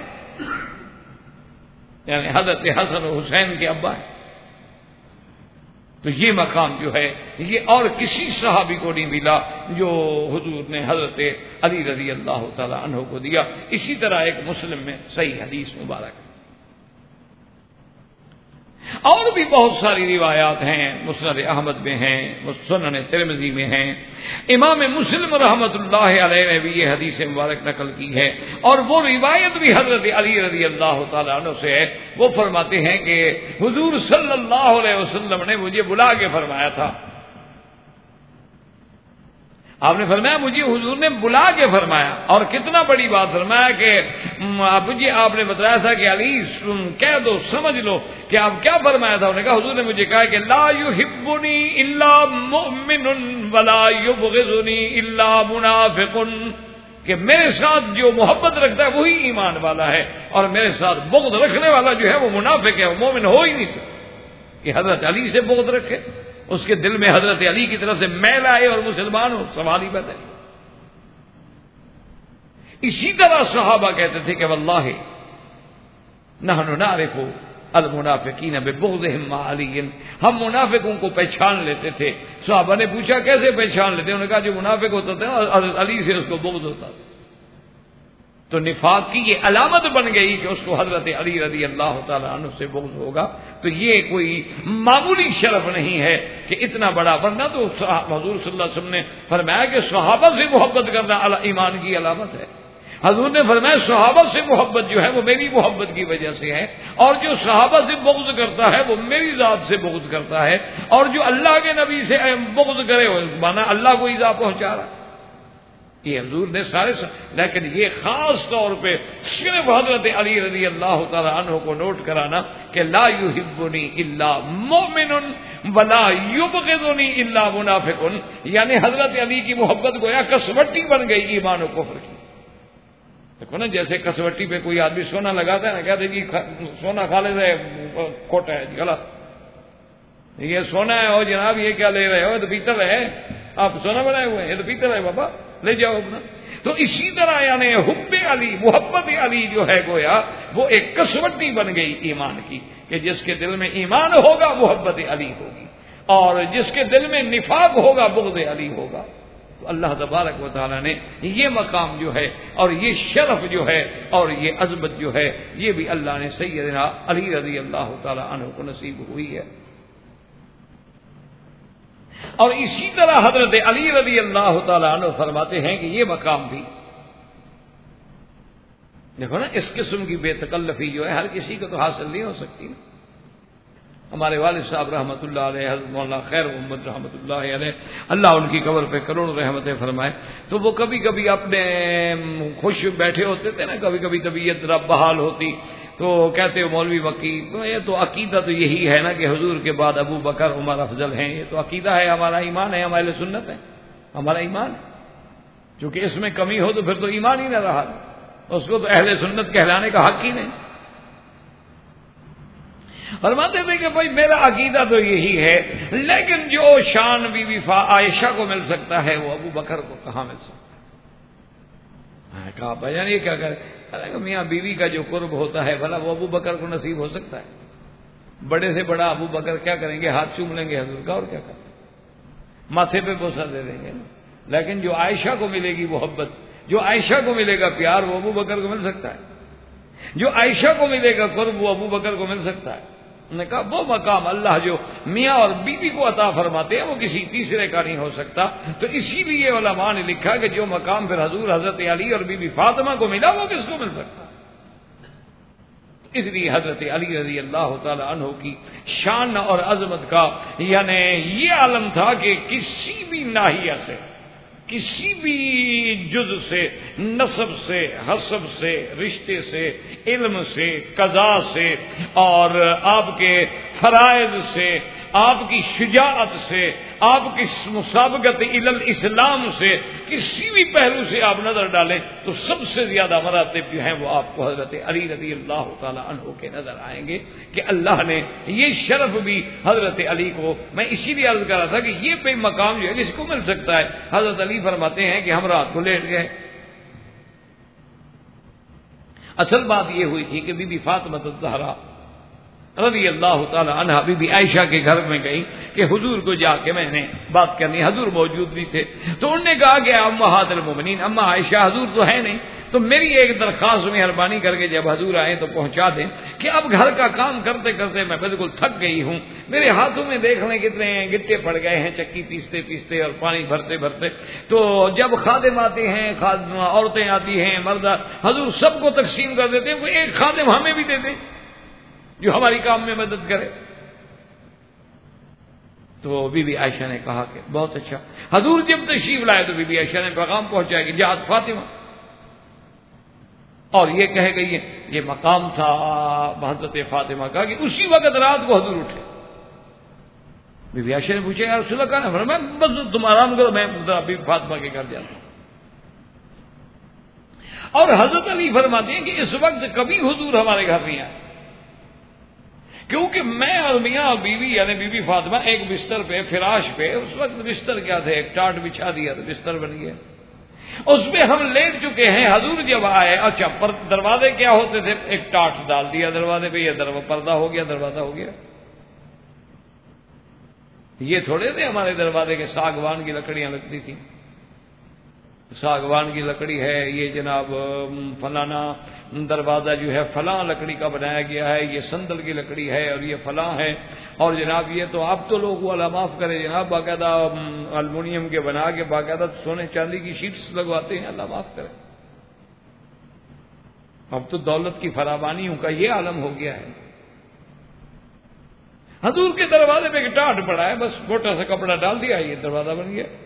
یعنی حضرت حسن و حسین کے ابا ہیں۔ تو یہ مقام جو ہے یہ اور کسی صحابی کو نہیں ملا جو حضور نے حضرت علی رضی اللہ تعالی عنہ کو دیا۔ اسی طرح ایک مسلم میں صحیح حدیث مبارک، اور بھی بہت ساری روایات ہیں، مسند احمد میں ہیں، سنن ترمذی میں ہیں، امام مسلم رحمۃ اللہ علیہ نے بھی یہ حدیث مبارک نقل کی ہے، اور وہ روایت بھی حضرت علی رضی اللہ تعالیٰ عنہ سے ہے۔ وہ فرماتے ہیں کہ حضور صلی اللہ علیہ وسلم نے مجھے بلا کے فرمایا تھا، آپ نے فرمایا مجھے حضور نے بلا کے فرمایا، اور کتنا بڑی بات فرمایا کہ مجھے آپ نے بتایا تھا کہ علی کہہ دو، سمجھ لو کہ آپ کیا فرمایا تھا۔ انہوں نے کہا حضور نے مجھے کہا کہ لا یحبنی الا مؤمن ولا یبغضنی الا منافق، کہ میرے ساتھ جو محبت رکھتا ہے وہی ایمان والا ہے، اور میرے ساتھ بغض رکھنے والا جو ہے وہ منافق ہے، وہ مومن ہو ہی نہیں سکتا۔ کہ حضرت علی سے بغض رکھے، اس کے دل میں حضرت علی کی طرف سے میل آئے اور مسلمان ہو، سوال ہی پیدا نہیں۔ اسی طرح صحابہ کہتے تھے کہ واللہ نحن نعرف المنافقین ببغضهم مع علی، ہم منافقوں کو پہچان لیتے تھے۔ صحابہ نے پوچھا کیسے پہچان لیتے؟ انہوں نے کہا جو منافق ہوتا تھا حضرت علی سے اس کو بغض ہوتا تھا۔ تو نفاق کی یہ علامت بن گئی کہ اس کو حضرت علی رضی اللہ تعالیٰ عنہ سے بغض ہوگا۔ تو یہ کوئی معمولی شرف نہیں ہے کہ اتنا بڑا، ورنہ تو حضور صلی اللہ علیہ وسلم نے فرمایا کہ صحابہ سے محبت کرنا ایمان کی علامت ہے۔ حضور نے فرمایا صحابہ سے محبت جو ہے وہ میری محبت کی وجہ سے ہے، اور جو صحابہ سے بغض کرتا ہے وہ میری ذات سے بغض کرتا ہے، اور جو اللہ کے نبی سے بغض کرے مانا اللہ کو ایذا پہنچا رہا ہے۔ یہ حضور نے سارے لیکن یہ خاص طور پہ صرف حضرت علی رضی اللہ تعالی عنہ کو نوٹ کرانا کہ لا یحبنی الا مؤمن ولا یبغضنی الا منافق، یعنی حضرت علی کی محبت گویا کسوٹی بن گئی ایمان و کفر کی۔ دیکھو نا، جیسے کسوٹی پہ کوئی آدمی سونا لگاتا ہے نا، کہتے جی سونا خالص ہے، کھوٹا ہے، غلط، یہ سونا ہے، اور جناب یہ کیا لے رہے ہو؟ تو پیتل ہے، آپ سونا بنائے ہوئے ہیں، یہ تو پیتل ہے بابا، لے جاؤ اپنا۔ تو اسی طرح یعنی حب علی، محبت علی جو ہے گویا وہ ایک کسوٹی بن گئی ایمان کی، کہ جس کے دل میں ایمان ہوگا محبت علی ہوگی، اور جس کے دل میں نفاق ہوگا بغض علی ہوگا۔ تو اللہ تبارک و تعالیٰ نے یہ مقام جو ہے اور یہ شرف جو ہے اور یہ عظمت جو ہے یہ بھی اللہ نے سیدنا علی رضی اللہ تعالیٰ عنہ کو نصیب ہوئی ہے۔ اور اسی طرح حضرت علی رضی اللہ تعالیٰ عنہ فرماتے ہیں کہ یہ مقام بھی دیکھو نا، اس قسم کی بے تکلفی جو ہے ہر کسی کو تو حاصل نہیں ہو سکتی۔ ہمارے والد صاحب رحمۃ اللہ علیہ، حضرت مولانا خیر محمد رحمۃ اللہ علیہ، اللہ ان کی قبر پہ کروڑوں رحمتیں فرمائے، تو وہ کبھی کبھی اپنے خوش بیٹھے ہوتے تھے نا، کبھی کبھی طبیعت ذرا بحال ہوتی تو کہتے ہو مولوی وکی، یہ تو عقیدہ تو یہی ہے نا کہ حضور کے بعد ابو بکر عمر افضل ہیں، یہ تو عقیدہ ہے، ہمارا ایمان ہے، ہمارے سنت ہے، ہمارا ایمان ہے، چونکہ اس میں کمی ہو تو پھر تو ایمان ہی نہ رہا، اس کو تو اہل سنت کہلانے کا حق ہی نہیں۔ فرماتے تھے کہ بھائی میرا عقیدہ تو یہی ہے، لیکن جو شان بی بی عائشہ کو مل سکتا ہے وہ ابو بکر کو کہاں مل سکتا ہے؟ کہا بھائی یہ کیا کرے؟ میاں بیوی کا جو قرب ہوتا ہے بھلا وہ ابو بکر کو نصیب ہو سکتا ہے؟ بڑے سے بڑا ابو بکر کیا کریں گے؟ ہاتھ چوم لیں گے حضور کا، اور کیا کریں گے؟ ماتھے پہ بوسہ دے دیں گے، لیکن جو عائشہ کو ملے گی محبت، جو عائشہ کو ملے گا پیار، وہ ابو بکر کو مل سکتا ہے؟ جو عائشہ کو ملے گا قرب وہ ابو بکر کو مل سکتا ہے؟ انہوں نے کہا وہ مقام اللہ جو میاں اور بیوی کو عطا فرماتے ہیں وہ کسی تیسرے کا نہیں ہو سکتا۔ تو اسی لیے علماء نے لکھا کہ جو مقام پھر حضور حضرت علی اور بی بی فاطمہ کو ملا وہ کس کو مل سکتا؟ اس لیے حضرت علی رضی اللہ تعالی عنہ کی شان اور عظمت کا یعنی یہ عالم تھا کہ کسی بھی ناحیہ سے، کسی بھی جز سے، نسب سے، حسب سے، رشتے سے، علم سے، قضا سے، اور آپ کے فرائض سے، آپ کی شجاعت سے، آپ کی مسابقت الاسلام سے، کسی بھی پہلو سے آپ نظر ڈالیں تو سب سے زیادہ مراتب جو ہیں وہ آپ کو حضرت علی رضی اللہ تعالی عنہ کے نظر آئیں گے کہ اللہ نے یہ شرف بھی حضرت علی کو، میں اسی لیے عرض کر رہا تھا کہ یہ پہ مقام جو ہے کس کو مل سکتا ہے؟ حضرت علی فرماتے ہیں کہ ہم رات کو لیٹ گئے۔ اصل بات یہ ہوئی تھی کہ بی بی فاطمہ الزہرا رضی اللہ تعالی عنہا بی بی عائشہ کے گھر میں گئی کہ حضور کو جا کے میں نے بات کرنی، حضور موجود بھی تھے، تو انہوں نے کہا کہ امہات المومنین، اما عائشہ حضور تو ہے نہیں، تو میری ایک درخواست مہربانی کر کے جب حضور آئے تو پہنچا دیں کہ اب گھر کا کام کرتے کرتے میں بالکل تھک گئی ہوں، میرے ہاتھوں میں دیکھ لیں کتنے گٹے پڑ گئے ہیں چکی پیستے پیستے اور پانی بھرتے بھرتے۔ تو جب خادم آتے ہیں، عورتیں آتی ہیں، مرد، حضور سب کو تقسیم کر دیتے ہیں، وہ ایک خادم ہمیں بھی دے دیں جو ہماری کام میں مدد کرے۔ تو بی بی عائشہ نے کہا کہ بہت اچھا۔ حضور جب تشریف لائے تو بی بی عائشہ نے پیغام پہنچایا کہ جاءت فاطمہ، اور یہ کہہ گئی ہے، یہ مقام تھا حضرت فاطمہ کا کہ اسی وقت رات کو حضور اٹھے۔ بی بی عائشہ نے پوچھا یا رسول اللہ کہاں ہے؟ میں بس تم آرام کرو، میں بی بی فاطمہ کے گھر جاتا ہوں۔ اور حضرت علی فرماتے ہیں کہ اس وقت کبھی حضور ہمارے گھر نہیں آئے، کیونکہ میں اور میاں اور بیوی یعنی بی بی فاطمہ ایک بستر پہ، فراش پہ، اس وقت بستر کیا تھے، ایک ٹاٹ بچھا دیا تو بستر بن گیا، اس پہ ہم لیٹ چکے ہیں۔ حضور جب آئے، اچھا دروازے کیا ہوتے تھے، ایک ٹاٹ ڈال دیا دروازے پہ، یہ پردہ ہو گیا، دروازہ ہو گیا۔ یہ تھوڑے تھے ہمارے دروازے کے ساگوان کی لکڑیاں لگتی تھیں، ساگوان کی لکڑی ہے، یہ جناب فلانا دروازہ جو ہے فلاں لکڑی کا بنایا گیا ہے، یہ سندل کی لکڑی ہے اور یہ فلاں ہے، اور جناب یہ تو اب تو لوگ اللہ معاف کرے جناب باقاعدہ المونیم کے بنا کے باقاعدہ سونے چاندی کی شیٹس لگواتے ہیں، اللہ معاف کرے۔ اب تو دولت کی فراوانیوں کا یہ عالم ہو گیا ہے۔ حضور کے دروازے پہ ایک ٹاٹ پڑا ہے، بس موٹا سا کپڑا ڈال دیا، یہ دروازہ بن گیا۔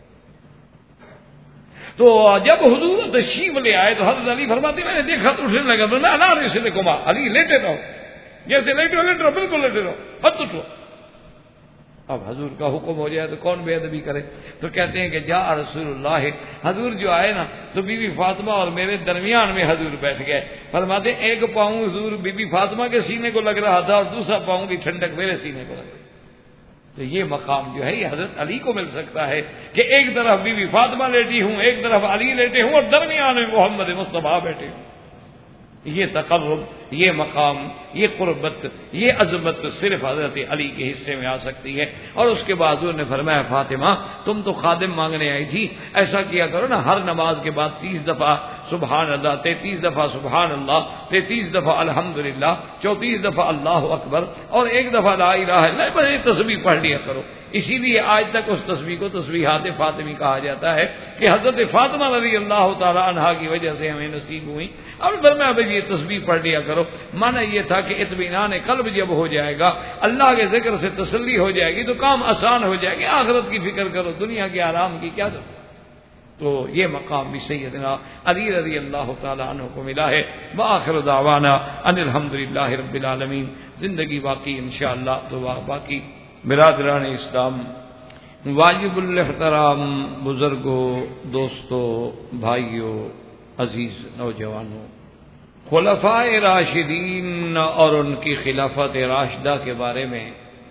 تو جب حضور تشریف لے آئے تو حضرت علی فرماتے میں نے دیکھا تو اٹھنے لگا، میں اللہ رسول کما، علی لیٹے رہو، جیسے لیٹے رہو، بالکل لیٹے رہو، مت اٹھو۔ اب حضور کا حکم ہو جائے تو کون بے ادبی کرے؟ تو کہتے ہیں کہ جاء رسول اللہ، حضور جو آئے نا تو بی بی فاطمہ اور میرے درمیان میں حضور بیٹھ گئے۔ فرماتے ایک پاؤں حضور بی بی فاطمہ کے سینے کو لگ رہا تھا اور دوسرا پاؤں کی ٹھنڈک میرے سینے کو لگ رہی۔ تو یہ مقام جو ہے یہ حضرت علی کو مل سکتا ہے کہ ایک طرف بی بی فاطمہ لیٹی ہوں، ایک طرف علی لیٹے ہوں اور درمیان میں محمد مصطفیٰ بیٹھے ہوں۔ یہ تقرب، یہ مقام، یہ قربت، یہ عظمت صرف حضرت علی کے حصے میں آ سکتی ہے۔ اور اس کے بعد حضور نے فرمایا فاطمہ تم تو خادم مانگنے آئی تھی، ایسا کیا کرو نا ہر نماز کے بعد 30 دفعہ سبحان اللہ، 33 دفعہ سبحان اللہ، 33 دفعہ الحمدللہ، 34 دفعہ اللہ اکبر اور 1 دفعہ لا الہ الا اللہ، یہ تسبیح پڑھ لیا کرو۔ اسی لیے آج تک اس تسبیح کو تسبیحات فاطمی کہا جاتا ہے کہ حضرت فاطمہ رضی اللہ تعالی عنہا کی وجہ سے ہمیں نصیب ہوئی۔ اب فرمایا بھائی یہ تسبیح پڑھ لیا کرو، معنی یہ تھا کہ اطمینان قلب جب ہو جائے گا، اللہ کے ذکر سے تسلی ہو جائے گی تو کام آسان ہو جائے گی، آخرت کی فکر کرو، دنیا کے آرام کی کیا ضرورت۔ تو یہ مقام بھی سیدنا علی رضی اللہ تعالی عنہ کو ملا ہے۔ وآخر دعوانا ان الحمدللہ رب العالمین۔ زندگی باقی انشاءاللہ تو باقی۔ برادران اسلام، واجب الاحترام بزرگوں، دوستوں، بھائیوں، عزیز نوجوانوں، خلفائے راشدین اور ان کی خلافت راشدہ کے بارے میں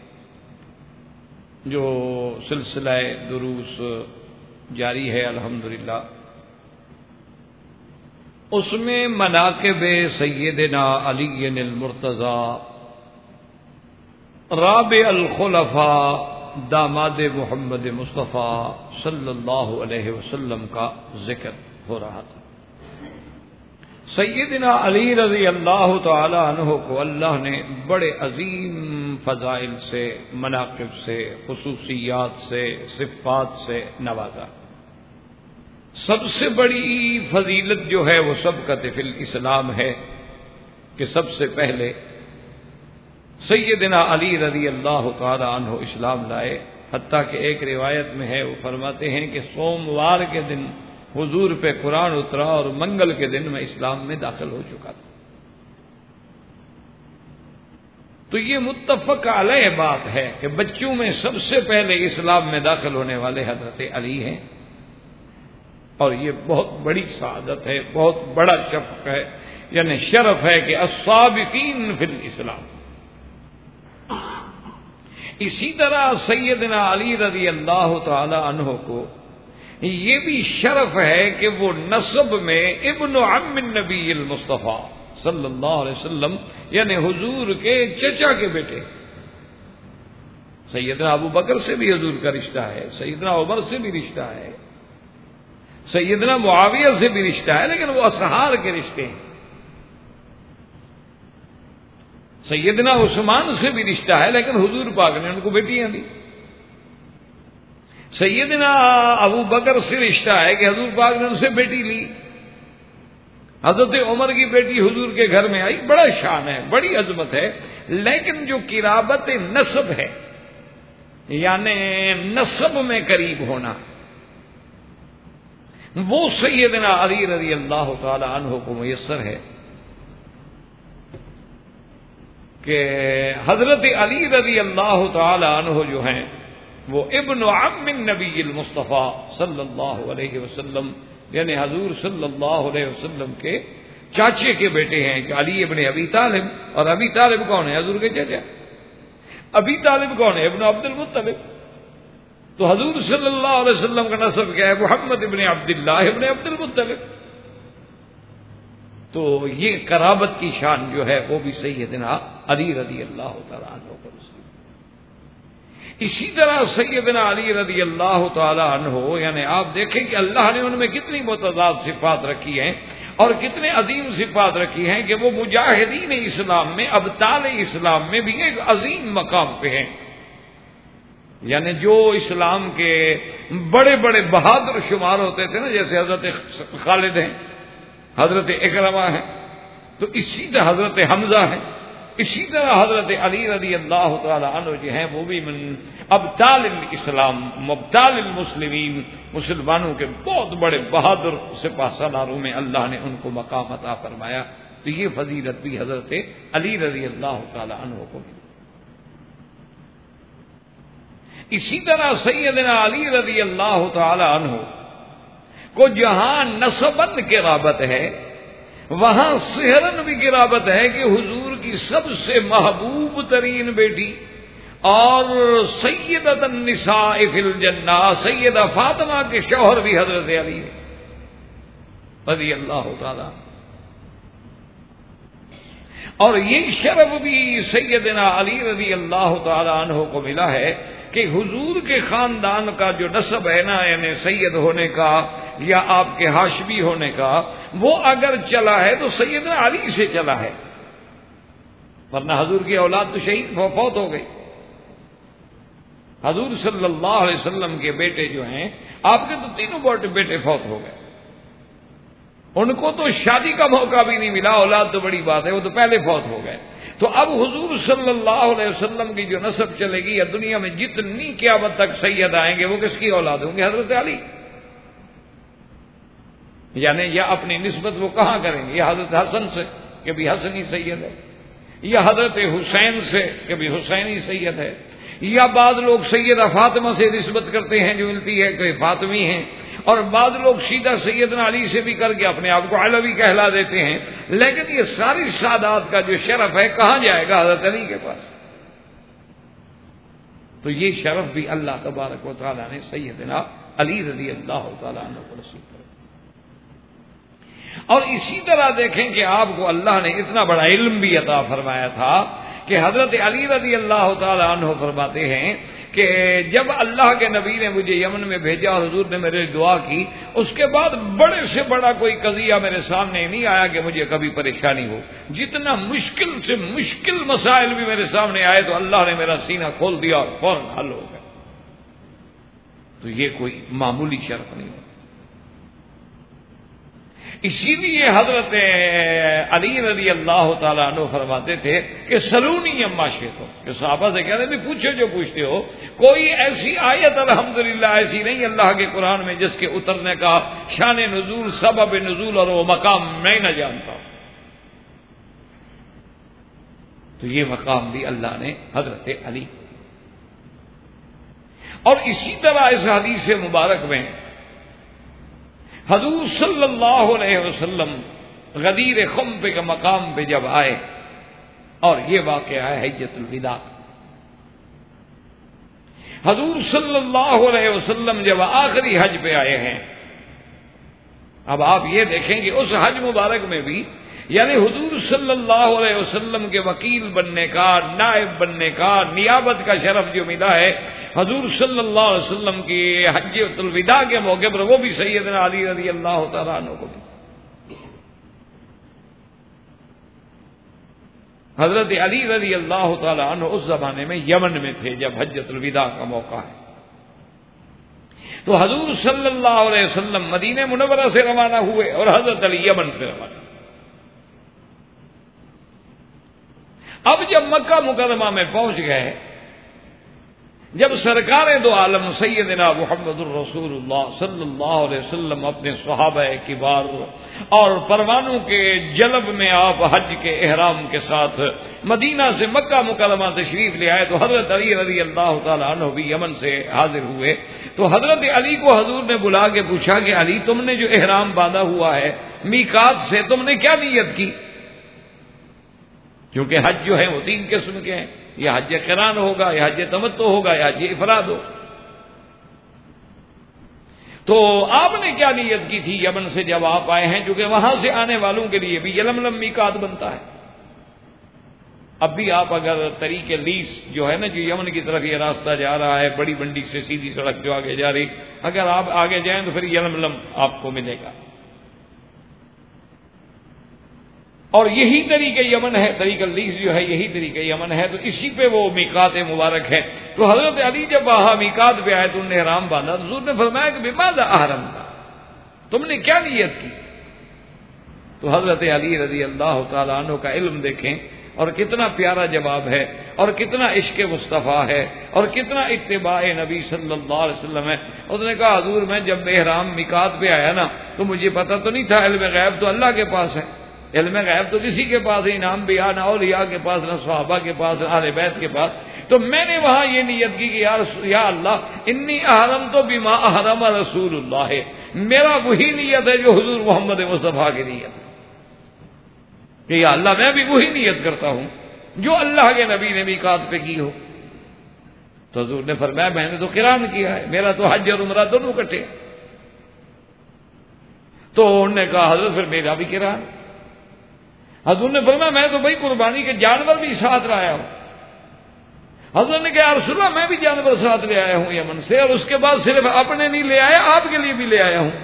جو سلسلہ دروس جاری ہے الحمدللہ، اس میں مناقب سیدنا علی المرتضی رابع الخلفاء داماد محمد مصطفیٰ صلی اللہ علیہ وسلم کا ذکر ہو رہا تھا۔ سیدنا علی رضی اللہ تعالی عنہ کو اللہ نے بڑے عظیم فضائل سے، مناقب سے، خصوصیات سے، صفات سے نوازا۔ سب سے بڑی فضیلت جو ہے وہ سبقت فی الاسلام ہے کہ سب سے پہلے سیدنا علی رضی اللہ تعالی عنہ اسلام لائے، حتیٰ کہ ایک روایت میں ہے وہ فرماتے ہیں کہ سوموار کے دن حضور پہ قرآن اترا اور منگل کے دن میں اسلام میں داخل ہو چکا تھا۔ تو یہ متفق علیہ بات ہے کہ بچوں میں سب سے پہلے اسلام میں داخل ہونے والے حضرت علی ہیں، اور یہ بہت بڑی سعادت ہے، بہت بڑا شرف ہے، یعنی شرف ہے کہ السابقین فی الاسلام۔ اسی طرح سیدنا علی رضی اللہ تعالی عنہ کو یہ بھی شرف ہے کہ وہ نسب میں ابن عم النبی المصطفیٰ صلی اللہ علیہ وسلم یعنی حضور کے چچا کے بیٹے۔ سیدنا ابو بکر سے بھی حضور کا رشتہ ہے، سیدنا عمر سے بھی رشتہ ہے، سیدنا معاویہ سے بھی رشتہ ہے لیکن وہ اصحار کے رشتے ہیں. سیدنا عثمان سے بھی رشتہ ہے لیکن حضور پاک نے ان کو بیٹیاں دی. سیدنا ابو بکر سے رشتہ ہے کہ حضور پاک نے ان سے بیٹی لی. حضرت عمر کی بیٹی حضور کے گھر میں آئی. بڑا شان ہے, بڑی عظمت ہے. لیکن جو قرابت نسب ہے یعنی نسب میں قریب ہونا, وہ سیدنا علی رضی اللہ تعالی عنہ کو میسر ہے کہ حضرت علی رضی اللہ تعالی عنہ جو ہیں وہ ابن عم النبی المصطفیٰ صلی اللہ علیہ وسلم یعنی حضور صلی اللہ علیہ وسلم کے چاچے کے بیٹے ہیں کہ علی ابن ابی طالب. اور ابی طالب کون ہے؟ حضور کے چچا. ابی طالب کون ہے؟ ابن عبد المطلب. تو حضور صلی اللہ علیہ وسلم کا نسب کیا ہے؟ محمد ابن عبداللہ ابن عبد المطلب. تو یہ قرابت کی شان جو ہے وہ بھی سیدنا علی رضی اللہ تعالی عنہ کو نصیب. اسی طرح سیدنا علی رضی اللہ تعالی عنہ یعنی آپ دیکھیں کہ اللہ نے ان میں کتنی متضاد صفات رکھی ہیں اور کتنے عظیم صفات رکھی ہیں کہ وہ مجاہدین اسلام میں ابطال اسلام میں بھی ایک عظیم مقام پہ ہیں. یعنی جو اسلام کے بڑے بڑے بہادر شمار ہوتے تھے نا, جیسے حضرت خالد ہیں, حضرت اکرمہ ہیں, تو اسی طرح حضرت حمزہ ہیں, اسی طرح حضرت علی رضی اللہ تعالی عنہ جو ہیں وہ بھی من ابطال الاسلام مبطال المسلمین, مسلمانوں کے بہت بڑے بہادر سپاہ سالاروں میں اللہ نے ان کو مقام عطا فرمایا. تو یہ فضیلت بھی حضرت علی رضی اللہ تعالی عنہ کو ملی. اسی طرح سیدنا علی رضی اللہ تعالی عنہ کو جہاں نسباً قرابت ہے وہاں صہراً بھی قرابت ہے کہ حضور کی سب سے محبوب ترین بیٹی اور سیدۃ النساء فی الجنہ سیدہ فاطمہ کے شوہر بھی حضرت علی رضی اللہ تعالی. اور یہ شرف بھی سیدنا علی رضی اللہ تعالی عنہ کو ملا ہے کہ حضور کے خاندان کا جو نسب ہے نا یعنی سید ہونے کا یا آپ کے ہاشمی ہونے کا, وہ اگر چلا ہے تو سیدنا علی سے چلا ہے, ورنہ حضور کی اولاد تو شہید فوت ہو گئی. حضور صلی اللہ علیہ وسلم کے بیٹے جو ہیں آپ کے تو تینوں بیٹے فوت ہو گئے. ان کو تو شادی کا موقع بھی نہیں ملا, اولاد تو بڑی بات ہے, وہ تو پہلے فوت ہو گئے. تو اب حضور صلی اللہ علیہ وسلم کی جو نسب چلے گی یا دنیا میں جتنی قیامت تک سید آئیں گے وہ کس کی اولاد ہوں گے؟ حضرت علی. یعنی یا اپنی نسبت وہ کہاں کریں گے؟ یا حضرت حسن سے کہ بھی حسن ہی سید ہے, یا حضرت حسین سے کہ بھی حسین ہی سید ہے, یا بعض لوگ سیدہ فاطمہ سے نسبت کرتے ہیں جو ملتی ہے کہ فاطمی ہیں, اور بعض لوگ سیدھا سیدنا علی سے بھی کر کے اپنے آپ کو علوی کہلا دیتے ہیں. لیکن یہ ساری سعادات کا جو شرف ہے کہاں جائے گا؟ حضرت علی کے پاس. تو یہ شرف بھی اللہ تبارک و تعالیٰ نے سیدنا علی رضی اللہ تعالیٰ عنہ کو نصیب کیا. اور اسی طرح دیکھیں کہ آپ کو اللہ نے اتنا بڑا علم بھی عطا فرمایا تھا کہ حضرت علی رضی اللہ تعالی عنہ فرماتے ہیں کہ جب اللہ کے نبی نے مجھے یمن میں بھیجا اور حضور نے میرے دعا کی, اس کے بعد بڑے سے بڑا کوئی قضیہ میرے سامنے نہیں آیا کہ مجھے کبھی پریشانی ہو. جتنا مشکل سے مشکل مسائل بھی میرے سامنے آئے تو اللہ نے میرا سینہ کھول دیا اور فوراً حل ہو گیا. تو یہ کوئی معمولی شرف نہیں ہے. اسی لیے حضرت علی رضی اللہ تعالیٰ عنہ فرماتے تھے کہ سلونی اما شئتم, کہ صحابہ سے کہتے ہیں پوچھو جو پوچھتے ہو, کوئی ایسی آیت الحمدللہ ایسی نہیں اللہ کے قرآن میں جس کے اترنے کا شان نزول, سبب نزول اور وہ مقام میں نہ جانتا. تو یہ مقام بھی اللہ نے حضرت علی. اور اسی طرح اس حدیث مبارک میں حضور صلی اللہ علیہ وسلم غدیر خم پہ کے مقام پہ جب آئے, اور یہ واقعہ ہے حجۃ الوداع. حضور صلی اللہ علیہ وسلم جب آخری حج پہ آئے ہیں, اب آپ یہ دیکھیں کہ اس حج مبارک میں بھی یعنی حضور صلی اللہ علیہ وسلم کے وکیل بننے کا، نائب بننے کا، نیابت کا شرف جو ملا ہے حضور صلی اللہ علیہ وسلم کی حجۃ الوداع کے موقع پر، وہ بھی سیدنا علی رضی اللہ تعالیٰ عنہ کو بھی۔ حضرت علی رضی اللہ تعالیٰ عنہ اس زمانے میں یمن میں تھے جب حجۃ الوداع کا موقع ہے، تو حضور صلی اللہ علیہ وسلم مدینہ منورہ سے روانہ ہوئے اور حضرت علی یمن سے روانہ۔ اب جب مکہ مکرمہ میں پہنچ گئے، جب سرکار دو عالم سیدنا محمد الرسول اللہ صلی اللہ علیہ وسلم اپنے صحابہ کبار اور پروانوں کے جلب میں آپ حج کے احرام کے ساتھ مدینہ سے مکہ مکرمہ تشریف لے آئے، تو حضرت علی رضی اللہ تعالیٰ عنہ بھی یمن سے حاضر ہوئے۔ تو حضرت علی کو حضور نے بلا کے پوچھا کہ علی، تم نے جو احرام باندھا ہوا ہے میقات سے، تم نے کیا نیت کی؟ کیونکہ حج جو ہے وہ 3 قسم کے ہیں، یا حج قران ہوگا، یا حج تمتع ہوگا، یا حج افراد ہو۔ تو آپ نے کیا نیت کی تھی یمن سے جب آپ آئے ہیں؟ کیونکہ وہاں سے آنے والوں کے لیے بھی یلملم میقات بنتا ہے۔ اب بھی آپ اگر طریق لیس جو ہے نا، جو یمن کی طرف یہ راستہ جا رہا ہے، بڑی منڈی سے سیدھی سڑک جو آگے جا رہی، اگر آپ آگے جائیں تو پھر یلملم آپ کو ملے گا، اور یہی طریقہ یمن ہے، طریقہ لیس جو ہے یہی طریقہ یمن ہے، تو اسی پہ وہ میقات مبارک ہے۔ تو حضرت علی جب وہاں میقات پہ آئے تو انہوں نے احرام باندھا، تو حضور نے فرمایا کہ بماذا احرمت، تم نے کیا نیت کی؟ تو حضرت علی رضی اللہ تعالیٰ عنہ کا علم دیکھیں، اور کتنا پیارا جواب ہے، اور کتنا عشق مصطفیٰ ہے، اور کتنا اتباع نبی صلی اللہ علیہ وسلم ہے۔ اس نے کہا حضور میں جب احرام میقات پہ آیا نا تو مجھے پتہ تو نہیں تھا، علم غیب تو اللہ کے پاس ہے، علم غیب تو کسی کے پاس ہے، نہ انبیاء نہ اولیاء کے پاس، نہ صحابہ کے پاس، نہ اہل بیت کے پاس۔ تو میں نے وہاں یہ نیت کی کہ یا اللہ انی احرمت بما احرم رسول اللہ، میرا وہی نیت ہے جو حضور محمد مصطفیٰ کی نیت ہے، کہ یا اللہ میں بھی وہی نیت کرتا ہوں جو اللہ کے نبی نے میقات پہ کی ہو۔ تو حضور نے فرمایا میں نے تو قران کیا ہے، میرا تو حج اور عمرہ دونوں کٹے۔ تو انہوں نے کہا حضرت پھر میرا بھی قران۔ حضور نے فرمایا میں تو بھائی قربانی کے جانور بھی ساتھ لایا ہوں۔ حضرت نے کہا یا رسول اللہ میں بھی جانور ساتھ لے آیا ہوں یمن سے، اور اس کے بعد صرف اپنے نہیں لے آیا، آپ کے لیے بھی لے آیا ہوں۔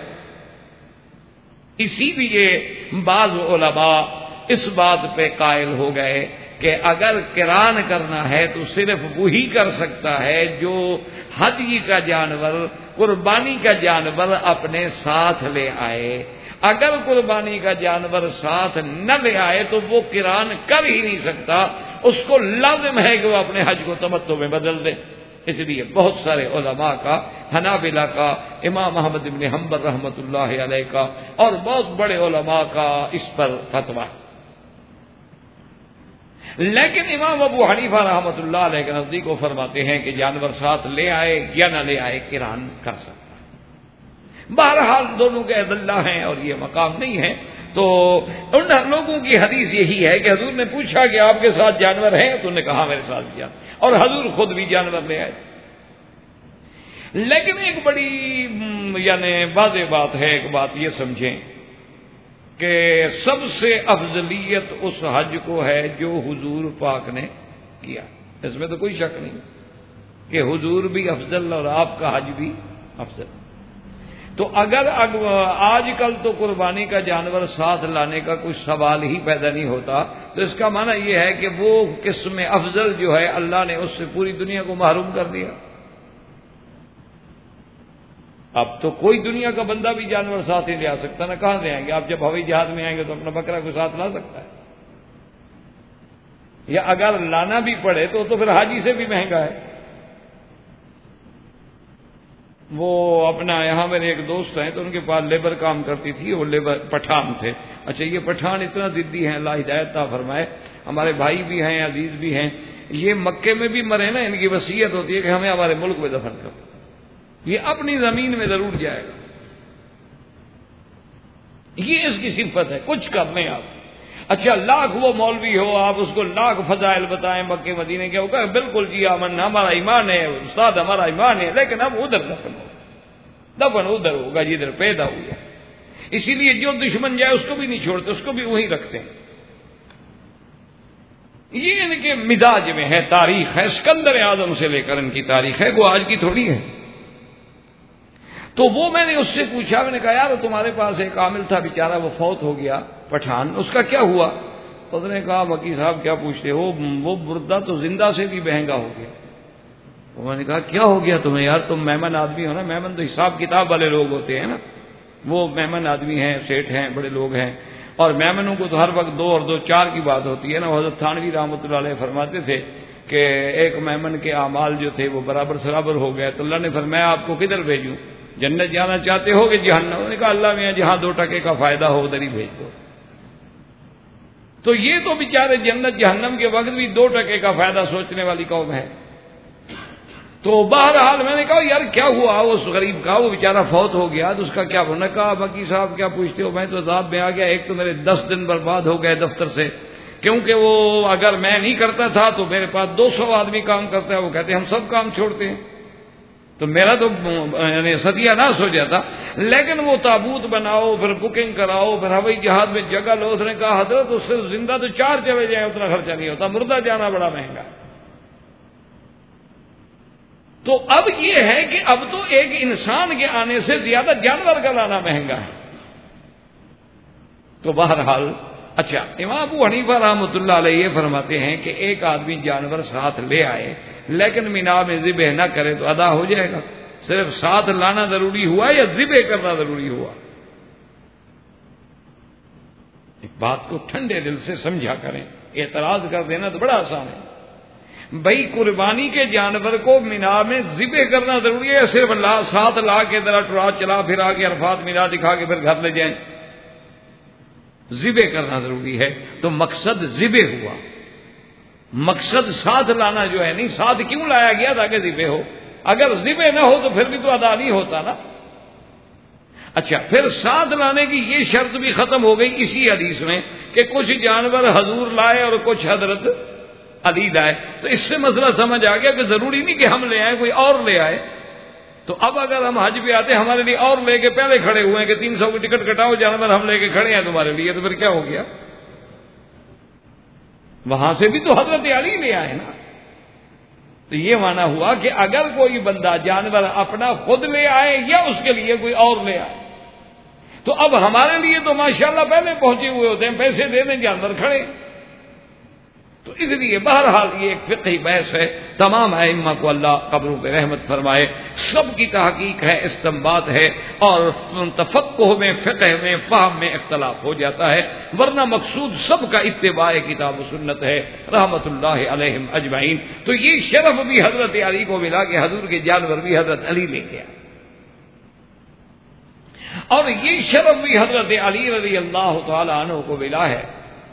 اسی لیے بعض علماء اس بات پہ قائل ہو گئے کہ اگر قران کرنا ہے تو صرف وہی کر سکتا ہے جو ہدی کا جانور، قربانی کا جانور اپنے ساتھ لے آئے۔ اگر قربانی کا جانور ساتھ نہ لے آئے تو وہ قران کر ہی نہیں سکتا، اس کو لازم ہے کہ وہ اپنے حج کو تمتع میں بدل دے۔ اس لیے بہت سارے علماء کا، حنابلہ کا، امام احمد بن حنبل رحمۃ اللہ علیہ کا، اور بہت بڑے علماء کا اس پر فتویٰ۔ لیکن امام ابو حنیفہ رحمۃ اللہ علیہ کے نزدیک وہ فرماتے ہیں کہ جانور ساتھ لے آئے یا نہ لے آئے قران کر سکتا ہے۔ بہرحال دونوں کے ادلہ ہیں اور یہ مقام نہیں ہے۔ تو ان لوگوں کی حدیث یہی ہے کہ حضور نے پوچھا کہ آپ کے ساتھ جانور ہیں، تو انہوں نے کہا میرے ساتھ کیا، اور حضور خود بھی جانور لے آئے۔ لیکن ایک بڑی یعنی واضح بات ہے، ایک بات یہ سمجھیں کہ سب سے افضلیت اس حج کو ہے جو حضور پاک نے کیا، اس میں تو کوئی شک نہیں کہ حضور بھی افضل اور آپ کا حج بھی افضل۔ تو اگر آج کل تو قربانی کا جانور ساتھ لانے کا کوئی سوال ہی پیدا نہیں ہوتا، تو اس کا معنی یہ ہے کہ وہ قسم افضل جو ہے اللہ نے اس سے پوری دنیا کو محروم کر دیا۔ اب تو کوئی دنیا کا بندہ بھی جانور ساتھ نہیں لے آ سکتا، نہ کہاں سے آئیں گے آپ؟ جب ہوائی جہاز میں آئیں گے تو اپنا بکرا کو ساتھ لا سکتا ہے، یا اگر لانا بھی پڑے تو پھر حاجی سے بھی مہنگا ہے۔ وہ اپنا یہاں میرے ایک دوست ہیں تو ان کے پاس لیبر کام کرتی تھی، وہ لیبر پٹھان تھے۔ اچھا یہ پٹھان اتنا ضدی ہیں، اللہ ہدایت عطا فرمائے، ہمارے بھائی بھی ہیں، عزیز بھی ہیں، یہ مکے میں بھی مرے نا ان کی وصیت ہوتی ہے کہ ہمیں ہمارے ملک میں دفن کرو، یہ اپنی زمین میں ضرور جائے گا، یہ اس کی صفت ہے، کچھ کر لیں آپ۔ اچھا لاکھ وہ مولوی ہو، آپ اس کو لاکھ فضائل بتائیں مکے مدینے کے، وہ کہے بالکل جی آمن ہمارا ایمان ہے استاد، ہمارا ایمان ہے، لیکن اب ادھر دفن ادھر ہوگا جدھر پیدا ہوا۔ اسی لیے جو دشمن جائے اس کو بھی نہیں چھوڑتے، اس کو بھی وہیں رکھتے ہیں۔ یہ ان کے مزاج میں ہے، تاریخ ہے، اسکندر اعظم سے لے کر ان کی تاریخ ہے، وہ آج کی تھوڑی ہے۔ تو وہ میں نے اس سے پوچھا، میں نے کہا یار تمہارے پاس ایک عامل تھا بیچارہ، وہ فوت ہو گیا پٹھان، اس کا کیا ہوا؟ اس نے کہا مکی صاحب کیا پوچھتے ہو، وہ مردہ تو زندہ سے بھی مہنگا ہو گیا۔ میں نے کہا کیا ہو گیا تمہیں یار، تم میمن آدمی ہو نا، میمن تو حساب کتاب والے لوگ ہوتے ہیں نا، وہ میمن آدمی ہیں، سیٹھ ہیں، بڑے لوگ ہیں، اور میمنوں کو تو ہر وقت 2 اور 2 4 کی بات ہوتی ہے نا۔ حضرت تھانوی رحمۃ اللہ علیہ فرماتے تھے کہ ایک میمن کے اعمال جو تھے وہ برابر سرابر ہو گئے، تو اللہ نے فرمایا آپ کو کدھر بھیجوں، جنت جانا چاہتے ہو کہ جہنم؟ انہوں نے کہا اللہ میاں جہاں 2 ٹکے کا فائدہ ہو ادھر ہی بھیج دو۔ تو یہ تو بیچارے جنت جہنم کے وقت بھی 2 ٹکے کا فائدہ سوچنے والی قوم ہے۔ تو بہرحال میں نے کہا یار کیا ہوا اس غریب کا، وہ بیچارہ فوت ہو گیا تو اس کا کیا ہونا؟ کہا مکی صاحب کیا پوچھتے ہو، میں تو عذاب میں آ گیا، ایک تو میرے 10 دن برباد ہو گئے دفتر سے، کیونکہ وہ اگر میں نہیں کرتا تھا تو میرے پاس 200 آدمی کام کرتا ہے، وہ کہتے ہیں ہم سب کام چھوڑتے ہیں، تو میرا تو یعنی ستیہ ناش ہو جاتا۔ لیکن وہ تابوت بناؤ، پھر بکنگ کراؤ، پھر ہوائی جہاز میں جگہ لو۔ اس نے کہا حضرت اس سے زندہ تو 4 چلے جائیں اتنا خرچہ نہیں ہوتا، مردہ جانا بڑا مہنگا ہے۔ تو اب یہ ہے کہ اب تو ایک انسان کے آنے سے زیادہ جانور کا لانا مہنگا ہے۔ تو بہرحال اچھا، امام ابو حنیفہ رحمۃ اللہ علیہ یہ فرماتے ہیں کہ ایک آدمی جانور ساتھ لے آئے لیکن مینا میں ذبح نہ کرے تو ادا ہو جائے گا۔ صرف ساتھ لانا ضروری ہوا یا ذبح کرنا ضروری ہوا؟ ایک بات کو ٹھنڈے دل سے سمجھا کریں، اعتراض کر دینا تو بڑا آسان ہے۔ بھائی قربانی کے جانور کو مینا میں ذبح کرنا ضروری ہے، صرف ساتھ لا کے ذرا ٹرا چلا پھرا کے عرفات مینا دکھا کے پھر گھر لے جائیں؟ ذبح کرنا ضروری ہے، تو مقصد ذبح ہوا، مقصد ساتھ لانا جو ہے نہیں، ساتھ کیوں لایا گیا تاکہ ذبح ہو، اگر ذبح نہ ہو تو پھر بھی تو ادا نہیں ہوتا نا۔ اچھا، پھر ساتھ لانے کی یہ شرط بھی ختم ہو گئی اسی حدیث میں کہ کچھ جانور حضور لائے اور کچھ حضرت علی لائے، تو اس سے مسئلہ سمجھ آ گیا کہ ضروری نہیں کہ ہم لے آئیں، کوئی اور لے آئے۔ تو اب اگر ہم حج پہ آتے ہیں ہمارے لیے اور لے کے پہلے کھڑے ہوئے ہیں کہ 300 کی ٹکٹ کٹاؤ، جانور ہم لے کے کھڑے ہیں تمہارے لیے، تو پھر کیا ہو گیا؟ وہاں سے بھی تو حضرت علی لے آئے نا۔ تو یہ معنی ہوا کہ اگر کوئی بندہ جانور اپنا خود لے آئے یا اس کے لیے کوئی اور لے آئے، تو اب ہمارے لیے تو ماشاءاللہ پہلے پہنچے ہوئے ہوتے ہیں، پیسے دے دیں جانور کھڑے۔ تو اس لیے بہرحال یہ ایک فقہی بحث ہے، تمام ائمہ کو اللہ قبروں پہ رحمت فرمائے، سب کی تحقیق ہے، استنباط ہے، اور تفقہ میں، فقہ میں، فہم میں اختلاف ہو جاتا ہے، ورنہ مقصود سب کا اتباع کتاب و سنت ہے رحمت اللہ علیہم اجمعین۔ تو یہ شرف بھی حضرت علی کو ملا کہ حضور کے جانور بھی حضرت علی لے کے آئے، اور یہ شرف بھی حضرت علی رضی اللہ تعالی عنہ کو ملا ہے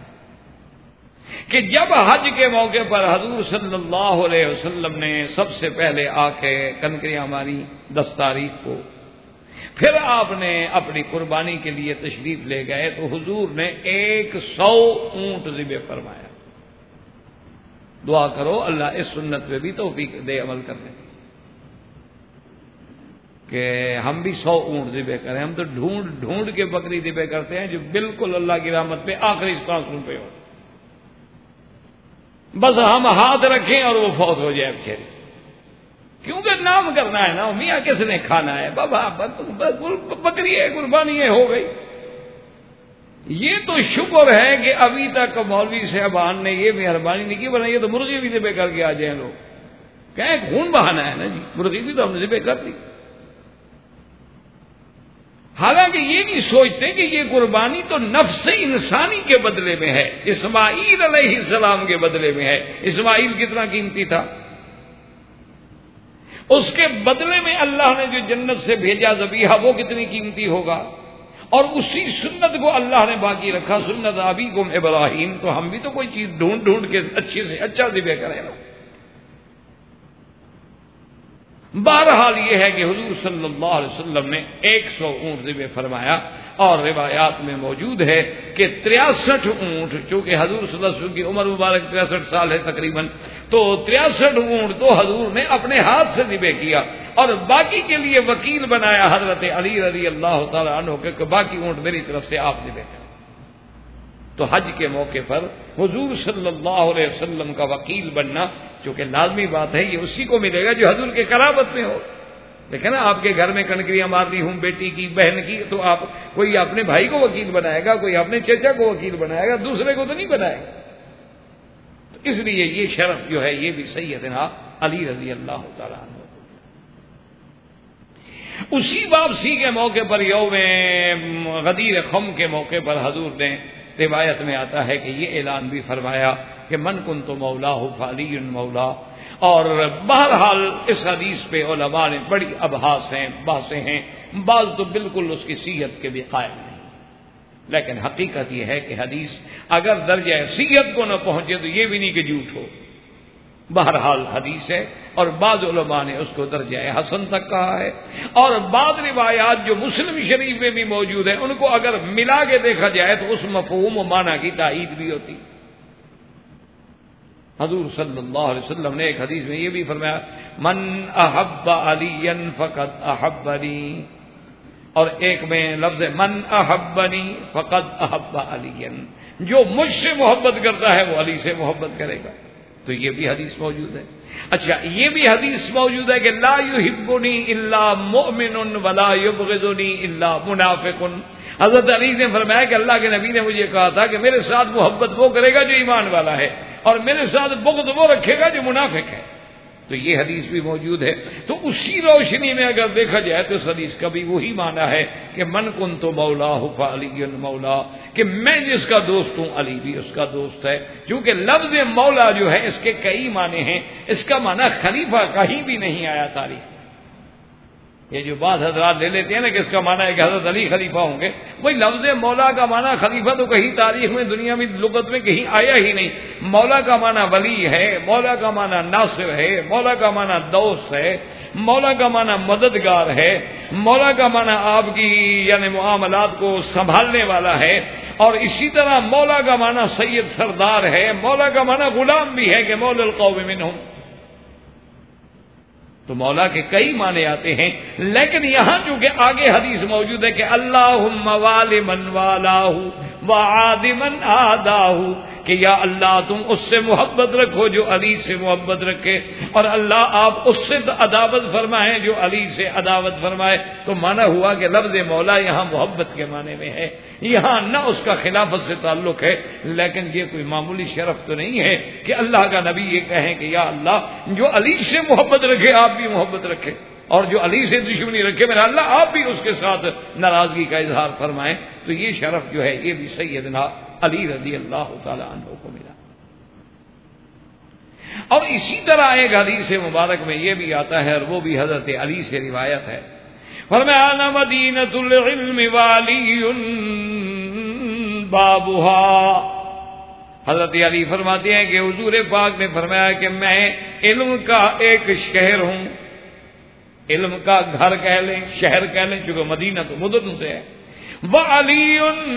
کہ جب حج کے موقع پر حضور صلی اللہ علیہ وسلم نے سب سے پہلے آ کے کنکریاں ماری 10 تاریخ کو، پھر آپ نے اپنی قربانی کے لیے تشریف لے گئے تو حضور نے 100 اونٹ ذبح فرمایا۔ دعا کرو اللہ اس سنت پہ بھی توفیق دے عمل کرنے کہ ہم بھی 100 اونٹ ذبح کریں۔ ہم تو ڈھونڈ ڈھونڈ کے بکری ذبح کرتے ہیں جو بالکل اللہ کی رحمت پہ آخری سانسوں پہ ہو، بس ہم ہاتھ رکھیں اور وہ فوت ہو جائے بچاری، کیونکہ نام کرنا ہے نا، میاں کس نے کھانا ہے، بابا بکری ہے، قربانی ہے، ہو گئی۔ یہ تو شکر ہے کہ ابھی تک مولوی صاحبان نے یہ مہربانی نہیں کی، ورنہ یہ تو مرغی بھی ذبح کر کے آ جائیں لوگ، کہیں خون بہانا ہے نا جی، مرغی بھی تو ہم نے ذبح کر دی۔ حالانکہ یہ نہیں سوچتے کہ یہ قربانی تو نفس انسانی کے بدلے میں ہے، اسماعیل علیہ السلام کے بدلے میں ہے۔ اسماعیل کتنا قیمتی تھا، اس کے بدلے میں اللہ نے جو جنت سے بھیجا ذبیحہ وہ کتنی قیمتی ہوگا، اور اسی سنت کو اللہ نے باقی رکھا، سنت ابیکم ابراہیم۔ تو ہم بھی تو کوئی چیز ڈھونڈ ڈھونڈ کے اچھے سے اچھا ذبح کریں نا۔ بہرحال یہ ہے کہ حضور صلی اللہ علیہ وسلم نے 100 اونٹ ذبح فرمایا، اور روایات میں موجود ہے کہ 63 اونٹ، چونکہ حضور صلی اللہ علیہ وسلم کی عمر مبارک 63 سال ہے تقریباً، تو 63 اونٹ تو حضور نے اپنے ہاتھ سے ذبح کیا، اور باقی کے لیے وکیل بنایا حضرت علی رضی اللہ تعالی عنہ کہ باقی اونٹ میری طرف سے آپ ذبح کریں۔ تو حج کے موقع پر حضور صلی اللہ علیہ وسلم کا وکیل بننا چونکہ لازمی بات ہے، یہ اسی کو ملے گا جو حضور کے قرابت میں ہو۔ دیکھیں نا، آپ کے گھر میں کنکریاں مارنی ہوں بیٹی کی، بہن کی، تو آپ کوئی اپنے بھائی کو وکیل بنائے گا، کوئی اپنے چچا کو وکیل بنائے گا، دوسرے کو تو نہیں بنائے گا۔ تو اس لیے یہ شرف جو ہے یہ بھی سیدنا علی رضی اللہ تعالیٰ عنہ۔ اسی واپسی کے موقع پر یوم غدیر خم کے موقع پر حضور نے، روایت میں آتا ہے کہ یہ اعلان بھی فرمایا کہ من کنت مولا فعلی مولا۔ اور بہرحال اس حدیث پہ علماء نے بڑی بحثیں ہیں، بعض تو بالکل اس کی صحت کے بھی قائل نہیں، لیکن حقیقت یہ ہے کہ حدیث اگر درجہ صحت کو نہ پہنچے تو یہ بھی نہیں کہ جھوٹ ہو، بہرحال حدیث ہے، اور بعض علماء نے اس کو درجہ حسن تک کہا ہے، اور بعض روایات جو مسلم شریف میں بھی موجود ہیں ان کو اگر ملا کے دیکھا جائے تو اس مفہوم و معنی کی تائید بھی ہوتی۔ حضور صلی اللہ علیہ وسلم نے ایک حدیث میں یہ بھی فرمایا، من احب علی فقد احبنی، اور ایک میں لفظ من احبنی فقد احب علی، جو مجھ سے محبت کرتا ہے وہ علی سے محبت کرے گا۔ تو یہ بھی حدیث موجود ہے۔ اچھا، یہ بھی حدیث موجود ہے کہ لا یحبنی الا مؤمن ولا یبغضنی الا منافق۔ حضرت علی نے فرمایا کہ اللہ کے نبی نے مجھے کہا تھا کہ میرے ساتھ محبت وہ کرے گا جو ایمان والا ہے، اور میرے ساتھ بغض وہ رکھے گا جو منافق ہے۔ تو یہ حدیث بھی موجود ہے۔ تو اسی روشنی میں اگر دیکھا جائے تو اس حدیث کا بھی وہی معنی ہے کہ من کنت مولا فعلی مولا، کہ میں جس کا دوست ہوں علی بھی اس کا دوست ہے۔ کیونکہ لفظ مولا جو ہے اس کے کئی معنی ہیں، اس کا معنی خلیفہ کہیں بھی نہیں آیا تاریخ۔ یہ جو بعض حضرات لے لیتے ہیں نا کہ اس کا معنی ہے کہ حضرت علی خلیفہ ہوں گے، وہی لفظ مولا کا معنی خلیفہ تو کہیں تاریخ میں، دنیا میں، لغت میں کہیں آیا ہی نہیں۔ مولا کا معنی ولی ہے، مولا کا معنی ناصر ہے، مولا کا معنی دوست ہے، مولا کا معنی مددگار ہے، مولا کا معنی آپ کی یعنی معاملات کو سنبھالنے والا ہے، اور اسی طرح مولا کا معنی سید سردار ہے، مولا کا معنی غلام بھی ہے کہ مولا القوم منہم۔ تو مولا کے کئی معنی آتے ہیں، لیکن یہاں چونکہ آگے حدیث موجود ہے کہ اللہم والی من والاہ وعاد من آداہ، کہ یا اللہ تم اس سے محبت رکھو جو علی سے محبت رکھے، اور اللہ آپ اس سے عداوت فرمائیں جو علی سے عداوت فرمائے۔ تو معنی ہوا کہ لفظ مولا یہاں محبت کے معنی میں ہے، یہاں نہ اس کا خلافت سے تعلق ہے۔ لیکن یہ کوئی معمولی شرف تو نہیں ہے کہ اللہ کا نبی یہ کہیں کہ یا اللہ جو علی سے محبت رکھے آپ بھی محبت رکھے، اور جو علی سے دشمنی رکھے میرا اللہ آپ بھی اس کے ساتھ ناراضگی کا اظہار فرمائیں۔ تو یہ شرف جو ہے یہ بھی سیدنا علی رضی اللہ تعالی عنہ کو ملا۔ اور اسی طرح ایک حدیث مبارک میں یہ بھی آتا ہے، اور وہ بھی حضرت علی سے روایت ہے، فرمایا انا مدینۃ العلم والی بابها۔ حضرت علی فرماتے ہیں کہ حضور پاک نے فرمایا کہ میں علم کا ایک شہر ہوں، علم کا گھر کہہ لیں، شہر کہہ لیں، چونکہ مدینہ تو مدن سے ہے، وعلی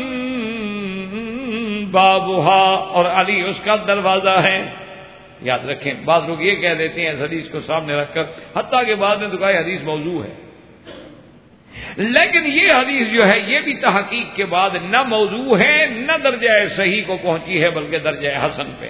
بابها، اور علی اس کا دروازہ ہے۔ یاد رکھیں، بعض لوگ یہ کہہ دیتے ہیں اس حدیث کو سامنے رکھ کر، حتیٰ کہ بعد میں تو کہا حدیث موضوع ہے، لیکن یہ حدیث جو ہے یہ بھی تحقیق کے بعد نہ موضوع ہے نہ درجہ صحیح کو پہنچی ہے بلکہ درجہ حسن پہ۔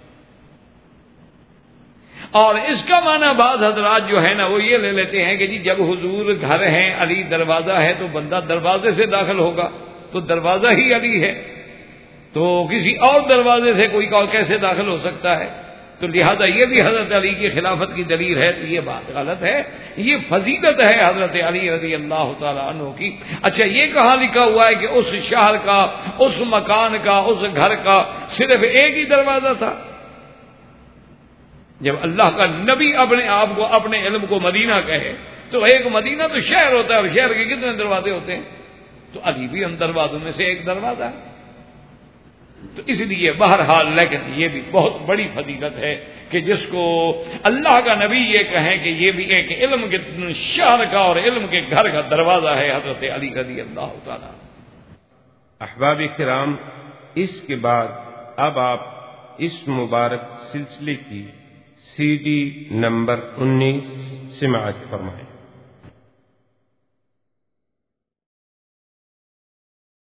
اور اس کا معنی بعض حضرات جو ہے نا وہ یہ لے لیتے ہیں کہ جی جب حضور گھر ہیں، علی دروازہ ہے، تو بندہ دروازے سے داخل ہوگا، تو دروازہ ہی علی ہے، تو کسی اور دروازے سے کوئی اور کیسے داخل ہو سکتا ہے؟ تو لہذا یہ بھی حضرت علی کی خلافت کی دلیل ہے، تو یہ بات غلط ہے، یہ فضیلت ہے حضرت علی رضی اللہ تعالی عنہ کی۔ اچھا، یہ کہاں لکھا ہوا ہے کہ اس شہر کا، اس مکان کا، اس گھر کا صرف ایک ہی دروازہ تھا؟ جب اللہ کا نبی اپنے آپ کو، اپنے علم کو مدینہ کہے تو ایک مدینہ تو شہر ہوتا ہے، اور شہر کے کتنے دروازے ہوتے ہیں؟ تو علی بھی ان دروازوں میں سے ایک دروازہ ہے۔ تو اس لیے بہرحال لیکن یہ بھی بہت بڑی فضیلت ہے کہ جس کو اللہ کا نبی یہ کہیں کہ یہ بھی ایک علم کے شہر کا اور علم کے گھر کا دروازہ ہے حضرت علی رضی اللہ تعالی۔ احباب کرام، اس کے بعد اب آپ اس مبارک سلسلے کی CD نمبر 19 سماعت فرمائیں۔